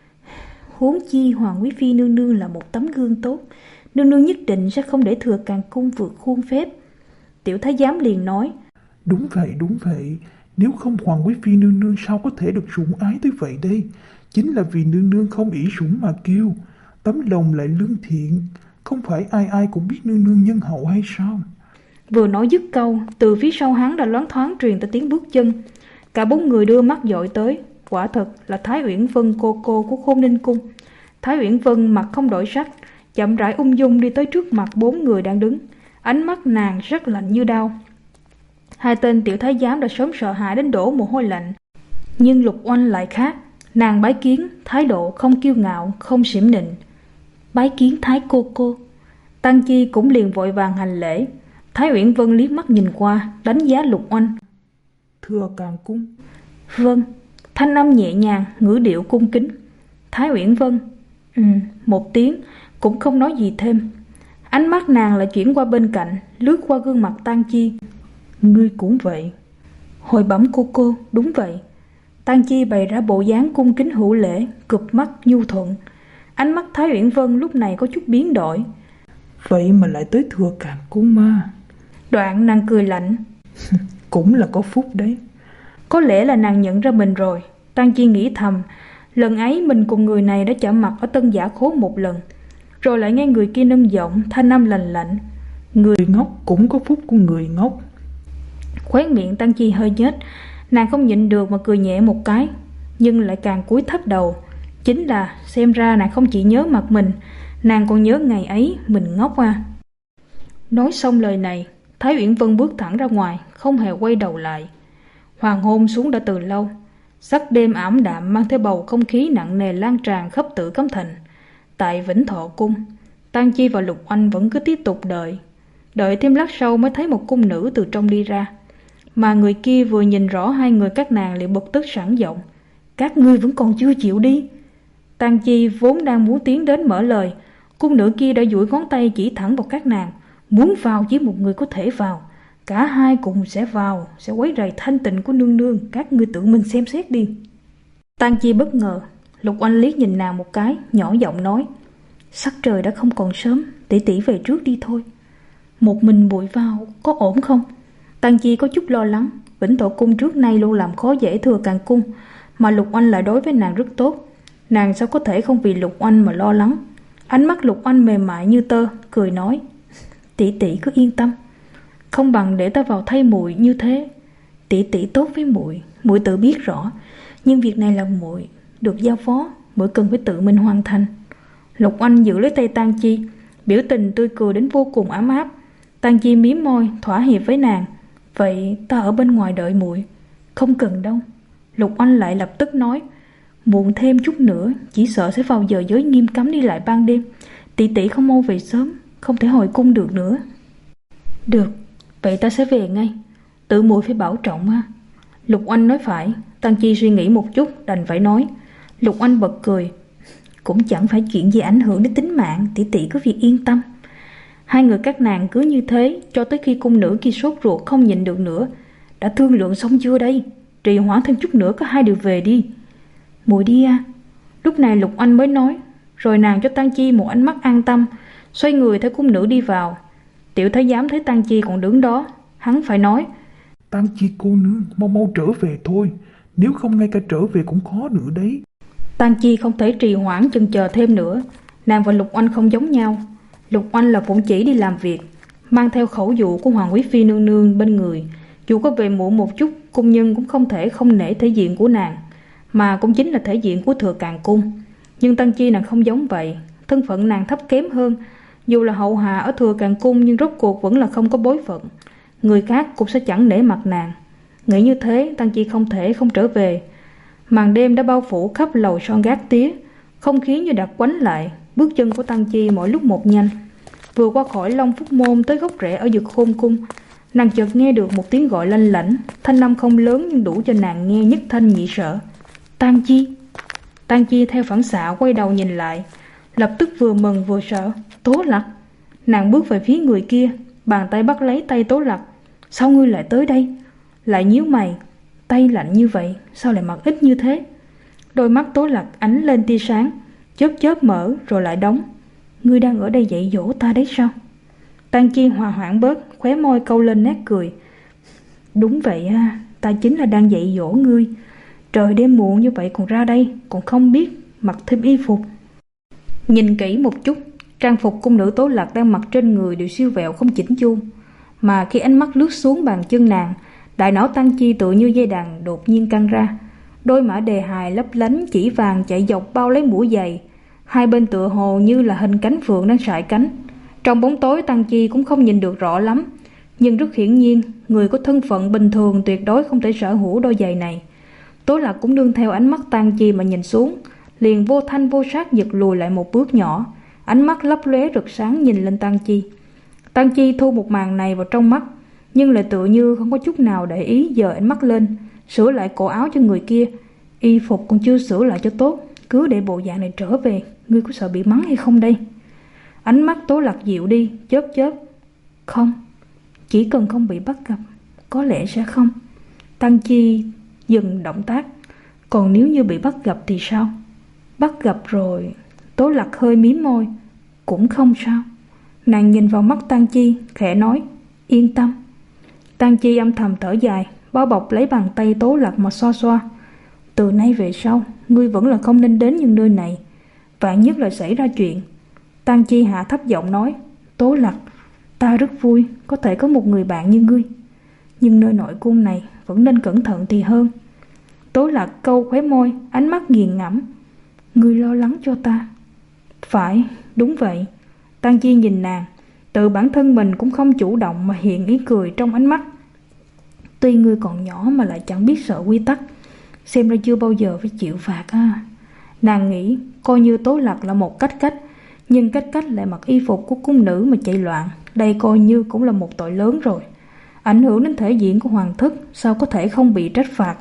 A: Huống chi Hoàng Quý Phi nương nương là một tấm gương tốt, nương nương nhất định sẽ không để Thừa Càng Cung vượt khuôn phép. Tiểu thái giám liền nói:
D: Đúng vậy, đúng vậy. Nếu không Hoàng Quý Phi nương nương sao có thể được sủng ái tới vậy đây? Chính là vì nương nương không ỷ sủng mà kêu. Tấm lòng lại lương thiện, không phải ai ai cũng biết nương nương nhân hậu hay sao?
A: Vừa nói dứt câu, từ phía sau hắn đã loáng thoáng truyền tới tiếng bước chân. Cả bốn người đưa mắt dội tới. Quả thật là Thái Uyển Vân, cô cô của Khôn Ninh Cung. Thái Uyển Vân mặt không đổi sắc, chậm rãi ung dung đi tới trước mặt bốn người đang đứng. Ánh mắt nàng rất lạnh như đao. Hai tên tiểu thái giám đã sớm sợ hãi đến đổ mồ hôi lạnh. Nhưng Lục Oanh lại khác. Nàng bái kiến, thái độ không kiêu ngạo, không xỉm nịnh. Bái kiến Thái cô cô. Tăng Chi cũng liền vội vàng hành lễ. Thái Uyển Vân liếc mắt nhìn qua, đánh giá Lục Oanh.
C: Thừa Càng Cung.
A: Vâng. Thanh âm nhẹ nhàng, ngữ điệu cung kính. Thái Uyển Vân Ừ, một tiếng, cũng không nói gì thêm. Ánh mắt nàng lại chuyển qua bên cạnh, lướt qua gương mặt Tăng Chi.
C: Ngươi cũng vậy.
A: Hồi bẩm cô cô, đúng vậy. Tăng Chi bày ra bộ dáng cung kính hữu lễ, cụp mắt nhu thuận. Ánh mắt Thái Uyển Vân lúc này có chút biến đổi.
C: Vậy mà lại tới Thừa Càng Cung mà.
A: Đoạn nàng cười lạnh.
C: Cũng là có phúc đấy.
A: Có lẽ là nàng nhận ra mình rồi. Tăng Chi nghĩ thầm, lần ấy mình cùng người này đã chạm mặt ở Tân Giả Khố một lần. Rồi lại nghe người kia nâng giọng, thanh âm lành lạnh.
C: Người ngốc cũng có phúc của người ngốc.
A: Khóe miệng Tăng Chi hơi nhếch, nàng không nhịn được mà cười nhẹ một cái, nhưng lại càng cúi thấp đầu. Chính là xem ra nàng không chỉ nhớ mặt mình, nàng còn nhớ ngày ấy mình ngốc à. Nói xong lời này, Thái Uyển Vân bước thẳng ra ngoài, không hề quay đầu lại. Hoàng hôn xuống đã từ lâu, sắc đêm ảm đạm mang theo bầu không khí nặng nề lan tràn khắp Tử Cấm Thành. Tại Vĩnh Thọ Cung, Tăng Chi và Lục Oanh vẫn cứ tiếp tục đợi. Đợi thêm lát sau mới thấy một cung nữ từ trong đi ra. Mà người kia vừa nhìn rõ hai người các nàng liền bực tức sẵn giọng. Các ngươi vẫn còn chưa chịu đi. Tăng Chi vốn đang muốn tiến đến mở lời, cung nữ kia đã duỗi ngón tay chỉ thẳng vào các nàng. Muốn vào chỉ một người có thể vào, cả hai cùng sẽ vào, sẽ quấy rầy thanh tịnh của nương nương. Các ngươi tự mình xem xét đi. Tăng Chi bất ngờ. Lục Oanh liếc nhìn nàng một cái, nhỏ giọng nói. Sắc trời đã không còn sớm, tỷ tỷ về trước đi thôi. Một mình bụi vào có ổn không? Tăng Chi có chút lo lắng. Vĩnh Thọ Cung trước nay luôn làm khó dễ Thừa Càng Cung, mà Lục Oanh lại đối với nàng rất tốt. Nàng sao có thể không vì Lục Oanh mà lo lắng. Ánh mắt Lục Oanh mềm mại như tơ, cười nói. Tỷ tỷ cứ yên tâm, không bằng để ta vào thay muội như thế. Tỷ tỷ tốt với muội, muội tự biết rõ, nhưng việc này là muội được giao phó, muội cần phải tự mình hoàn thành. Lục Oanh giữ lấy tay Tăng Chi, biểu tình tươi cười đến vô cùng ấm áp. Tăng Chi mím môi thỏa hiệp với nàng. Vậy ta ở bên ngoài đợi muội. Không cần đâu. Lục Oanh lại lập tức nói. Muộn thêm chút nữa, chỉ sợ sẽ vào giờ giới nghiêm cấm đi lại ban đêm. Tỷ tỷ không mau về sớm, không thể hồi cung được nữa. Được, vậy ta sẽ về ngay. Tự muội phải bảo trọng ha. Lục Oanh nói phải. Tăng Chi suy nghĩ một chút, đành phải nói. Lục Oanh bật cười. Cũng chẳng phải chuyện gì ảnh hưởng đến tính mạng, tỷ tỷ cứ việc yên tâm. Hai người các nàng cứ như thế cho tới khi cung nữ kia sốt ruột không nhịn được nữa. Đã thương lượng xong chưa đây? Trì hoãn thêm chút nữa có hai điều về đi. Muội đi à? Lúc này Lục Oanh mới nói. Rồi nàng cho Tăng Chi một ánh mắt an tâm, xoay người thấy cung nữ đi vào. Tiểu thái giám thấy Tăng Chi còn đứng đó, hắn phải nói.
D: Tăng Chi cô nương, mau mau trở về thôi. Nếu không ngay cả trở về cũng khó nữa đấy.
A: Tăng Chi không thể trì hoãn chần chờ thêm nữa. Nàng và Lục Oanh không giống nhau. Lục Oanh là phụng chỉ đi làm việc, mang theo khẩu dụ của Hoàng Quý Phi nương nương bên người. Dù có về muộn một chút, cung nhân cũng không thể không nể thể diện của nàng, mà cũng chính là thể diện của Thừa Càng Cung. Nhưng Tăng Chi nàng không giống vậy. Thân phận nàng thấp kém hơn. Dù là hậu hạ ở Thừa Càng Cung, nhưng rốt cuộc vẫn là không có bối phận. Người khác cũng sẽ chẳng nể mặt nàng. Nghĩ như thế, Tăng Chi không thể không trở về. Màn đêm đã bao phủ khắp lầu son gác tía, không khí như đặt quánh lại. Bước chân của Tăng Chi mỗi lúc một nhanh. Vừa qua khỏi Long Phúc Môn tới gốc rễ ở Dực Khôn Cung, Nàng chợt nghe được một tiếng gọi lanh lảnh, thanh âm không lớn nhưng đủ cho nàng nghe nhất thanh nhị sở. Tang Chi. Tang Chi theo phản xạ quay đầu nhìn lại, lập tức vừa mừng vừa sợ. Tố Lạc. Nàng bước về phía người kia, bàn tay bắt lấy tay Tố Lạc. Sao ngươi lại tới đây? Lại nhíu mày. Tay lạnh như vậy, sao lại mặc ít như thế? Đôi mắt Tố Lạc ánh lên tia sáng, chớp chớp mở rồi lại đóng. Ngươi đang ở đây dạy dỗ ta đấy sao? Tang Chi hòa hoãn bớt, khóe môi câu lên nét cười. Đúng vậy à, ta chính là đang dạy dỗ ngươi. Trời đêm muộn như vậy còn ra đây, còn không biết mặc thêm y phục. Nhìn kỹ một chút, trang phục cung nữ Tố Lạc đang mặc trên người đều siêu vẹo không chỉnh chu, mà khi ánh mắt lướt xuống bàn chân nàng, đại não Tang Chi tựa như dây đàn đột nhiên căng ra. Đôi mã đề hài lấp lánh chỉ vàng chạy dọc bao lấy mũi giày, hai bên tựa hồ như là hình cánh phượng đang sải cánh. Trong bóng tối Tang Chi cũng không nhìn được rõ lắm, nhưng rất hiển nhiên người có thân phận bình thường tuyệt đối không thể sở hữu đôi giày này. Tố Lạc cũng nương theo ánh mắt Tang Chi mà nhìn xuống, liền vô thanh vô sát giật lùi lại một bước nhỏ, ánh mắt lấp lóe rực sáng nhìn lên Tang Chi. Tang Chi thu một màn này vào trong mắt, nhưng lại tựa như không có chút nào để ý, giơ ánh mắt lên, sửa lại cổ áo cho người kia. Y phục còn chưa sửa lại cho tốt, cứ để bộ dạng này trở về, ngươi có sợ bị mắng hay không đây? Ánh mắt Tố Lạc dịu đi, chớp chớp. Không, chỉ cần không bị bắt gặp, có lẽ sẽ không. Tang Chi dừng động tác. Còn nếu như bị bắt gặp thì sao? Bắt gặp rồi. Tố Lạc hơi mím môi. Cũng không sao. Nàng nhìn vào mắt Tang Chi, khẽ nói, yên tâm. Tang Chi âm thầm thở dài, bao bọc lấy bàn tay Tố Lạc mà xoa xoa. Từ nay về sau, ngươi vẫn là không nên đến những nơi này, vạn nhất là xảy ra chuyện. Tang Chi hạ thấp giọng nói, Tố Lạc, ta rất vui có thể có một người bạn như ngươi, nhưng nơi nội cung này vẫn nên cẩn thận thì hơn. Tố Lạc câu khóe môi, ánh mắt nghiền ngẫm. Ngươi lo lắng cho ta? Phải, đúng vậy. Tang Chi nhìn nàng, tự bản thân mình cũng không chủ động mà hiện ý cười trong ánh mắt. Tuy ngươi còn nhỏ mà lại chẳng biết sợ quy tắc, xem ra chưa bao giờ phải chịu phạt à. Nàng nghĩ coi như Tố Lạc là một cách cách, nhưng cách cách lại mặc y phục của cung nữ mà chạy loạn, đây coi như cũng là một tội lớn rồi. Ảnh hưởng đến thể diện của hoàng thất, sao có thể không bị trách phạt.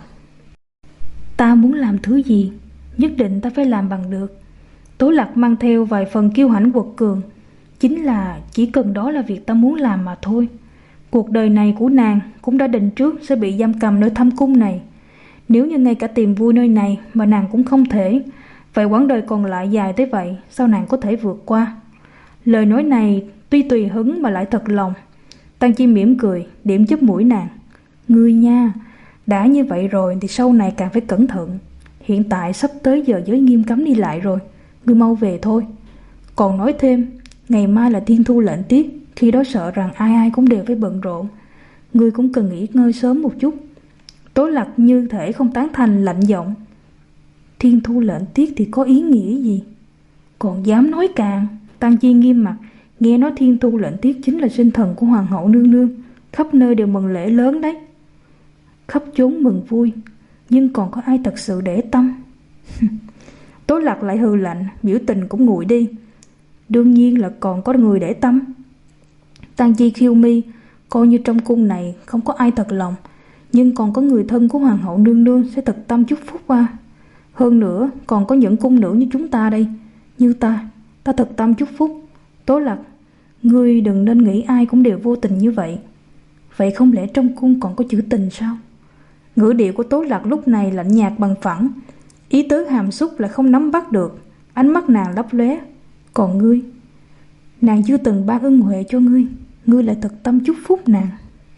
A: Ta muốn làm thứ gì, nhất định ta phải làm bằng được. Tố Lạc mang theo vài phần kiêu hãnh quật cường. Chính là chỉ cần đó là việc ta muốn làm mà thôi. Cuộc đời này của nàng cũng đã định trước sẽ bị giam cầm nơi thâm cung này. Nếu như ngay cả tìm vui nơi này mà nàng cũng không thể, vậy quãng đời còn lại dài tới vậy, sao nàng có thể vượt qua? Lời nói này tuy tùy hứng mà lại thật lòng. Tang Chi mỉm cười, điểm chớp mũi nàng. Ngươi nha, đã như vậy rồi thì sau này càng phải cẩn thận. Hiện tại sắp tới giờ giới nghiêm cấm đi lại rồi, ngươi mau về thôi. Còn nói thêm, ngày mai là thiên thu lệnh tiết, khi đó sợ rằng ai ai cũng đều phải bận rộn. Ngươi cũng cần nghỉ ngơi sớm một chút. Tố Lạc như thể không tán thành, lạnh giọng. Thiên thu lệnh tiết thì có ý nghĩa gì? Còn dám nói càng. Tang Chi nghiêm mặt, nghe nói thiên thu lệnh tiết chính là sinh thần của hoàng hậu nương nương, khắp nơi đều mừng lễ lớn đấy. Khắp chốn mừng vui, nhưng còn có ai thật sự để tâm? Tố Lạc lại hừ lạnh, biểu tình cũng nguội đi. Đương nhiên là còn có người để tâm. Tang Chi khiêu mi, coi như trong cung này không có ai thật lòng, nhưng còn có người thân của hoàng hậu nương nương sẽ thật tâm chúc phúc qua. Hơn nữa còn có những cung nữ như chúng ta đây, như ta, ta thật tâm chúc phúc. Tố Lạc, ngươi đừng nên nghĩ ai cũng đều vô tình như vậy. Vậy không lẽ trong cung còn có chữ tình sao? Ngữ điệu của Tố Lạc lúc này lạnh nhạt bằng phẳng, ý tứ hàm xúc lại không nắm bắt được. Ánh mắt nàng lấp lóe. Còn ngươi, nàng chưa từng ban ân huệ cho ngươi, ngươi lại thật tâm chúc phúc nàng.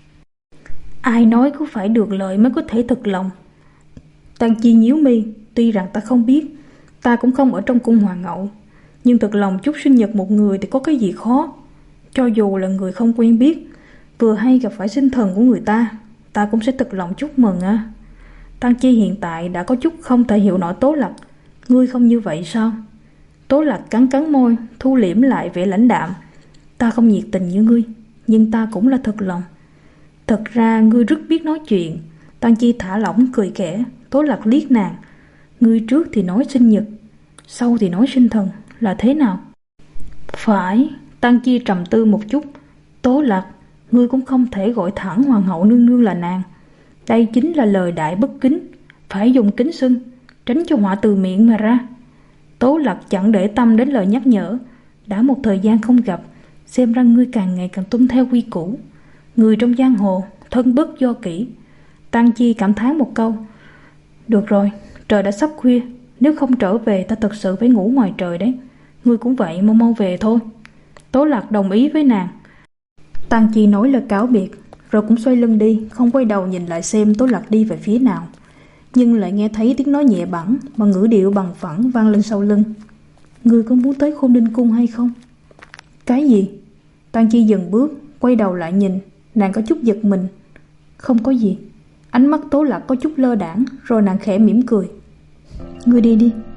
A: Ai nói có phải được lợi mới có thể thật lòng? Tang Chi nhíu mi, tuy rằng ta không biết, ta cũng không ở trong cung hoàng hậu, nhưng thật lòng chúc sinh nhật một người thì có cái gì khó. Cho dù là người không quen biết, vừa hay gặp phải sinh thần của người ta, ta cũng sẽ thật lòng chúc mừng à. Tang Chi hiện tại đã có chút không thể hiểu nổi Tố Lạc. Ngươi không như vậy sao? Tố Lạc cắn cắn môi, thu liễm lại vẻ lãnh đạm. Ta không nhiệt tình như ngươi, nhưng ta cũng là thật lòng. Thật ra ngươi rất biết nói chuyện. Tang Chi thả lỏng cười khẽ. Tố Lạc liếc nàng. Ngươi trước thì nói sinh nhật, sau thì nói sinh thần, là thế nào? Phải. Tang Chi trầm tư một chút. Tố Lạc, Ngươi cũng không thể gọi thẳng hoàng hậu nương nương là nàng. Đây chính là lời đại bất kính, phải dùng kính xưng, tránh cho họa từ miệng mà ra. Tố Lặc chẳng để tâm đến lời nhắc nhở. Đã một thời gian không gặp, xem ra ngươi càng ngày càng tuân theo quy củ. Người trong giang hồ, thân bất do kỷ. Tang Chi cảm thán một câu. Được rồi, trời đã sắp khuya, nếu không trở về ta thật sự phải ngủ ngoài trời đấy. Ngươi cũng vậy, mau mau về thôi. Tố Lặc đồng ý với nàng. Tang Chi nói lời cáo biệt, rồi cũng xoay lưng đi, không quay đầu nhìn lại xem Tố Lặc đi về phía nào. Nhưng lại nghe thấy tiếng nói nhẹ bẫng mà ngữ điệu bằng phẳng vang lên sau lưng. Ngươi có muốn tới Khôn Ninh Cung hay không? Cái gì? Tang Chi dừng bước, quay đầu lại nhìn. Nàng có chút giật mình. Không có gì. Ánh mắt Tố Lặc có chút lơ đãng, rồi nàng khẽ mỉm cười. Ngươi đi đi.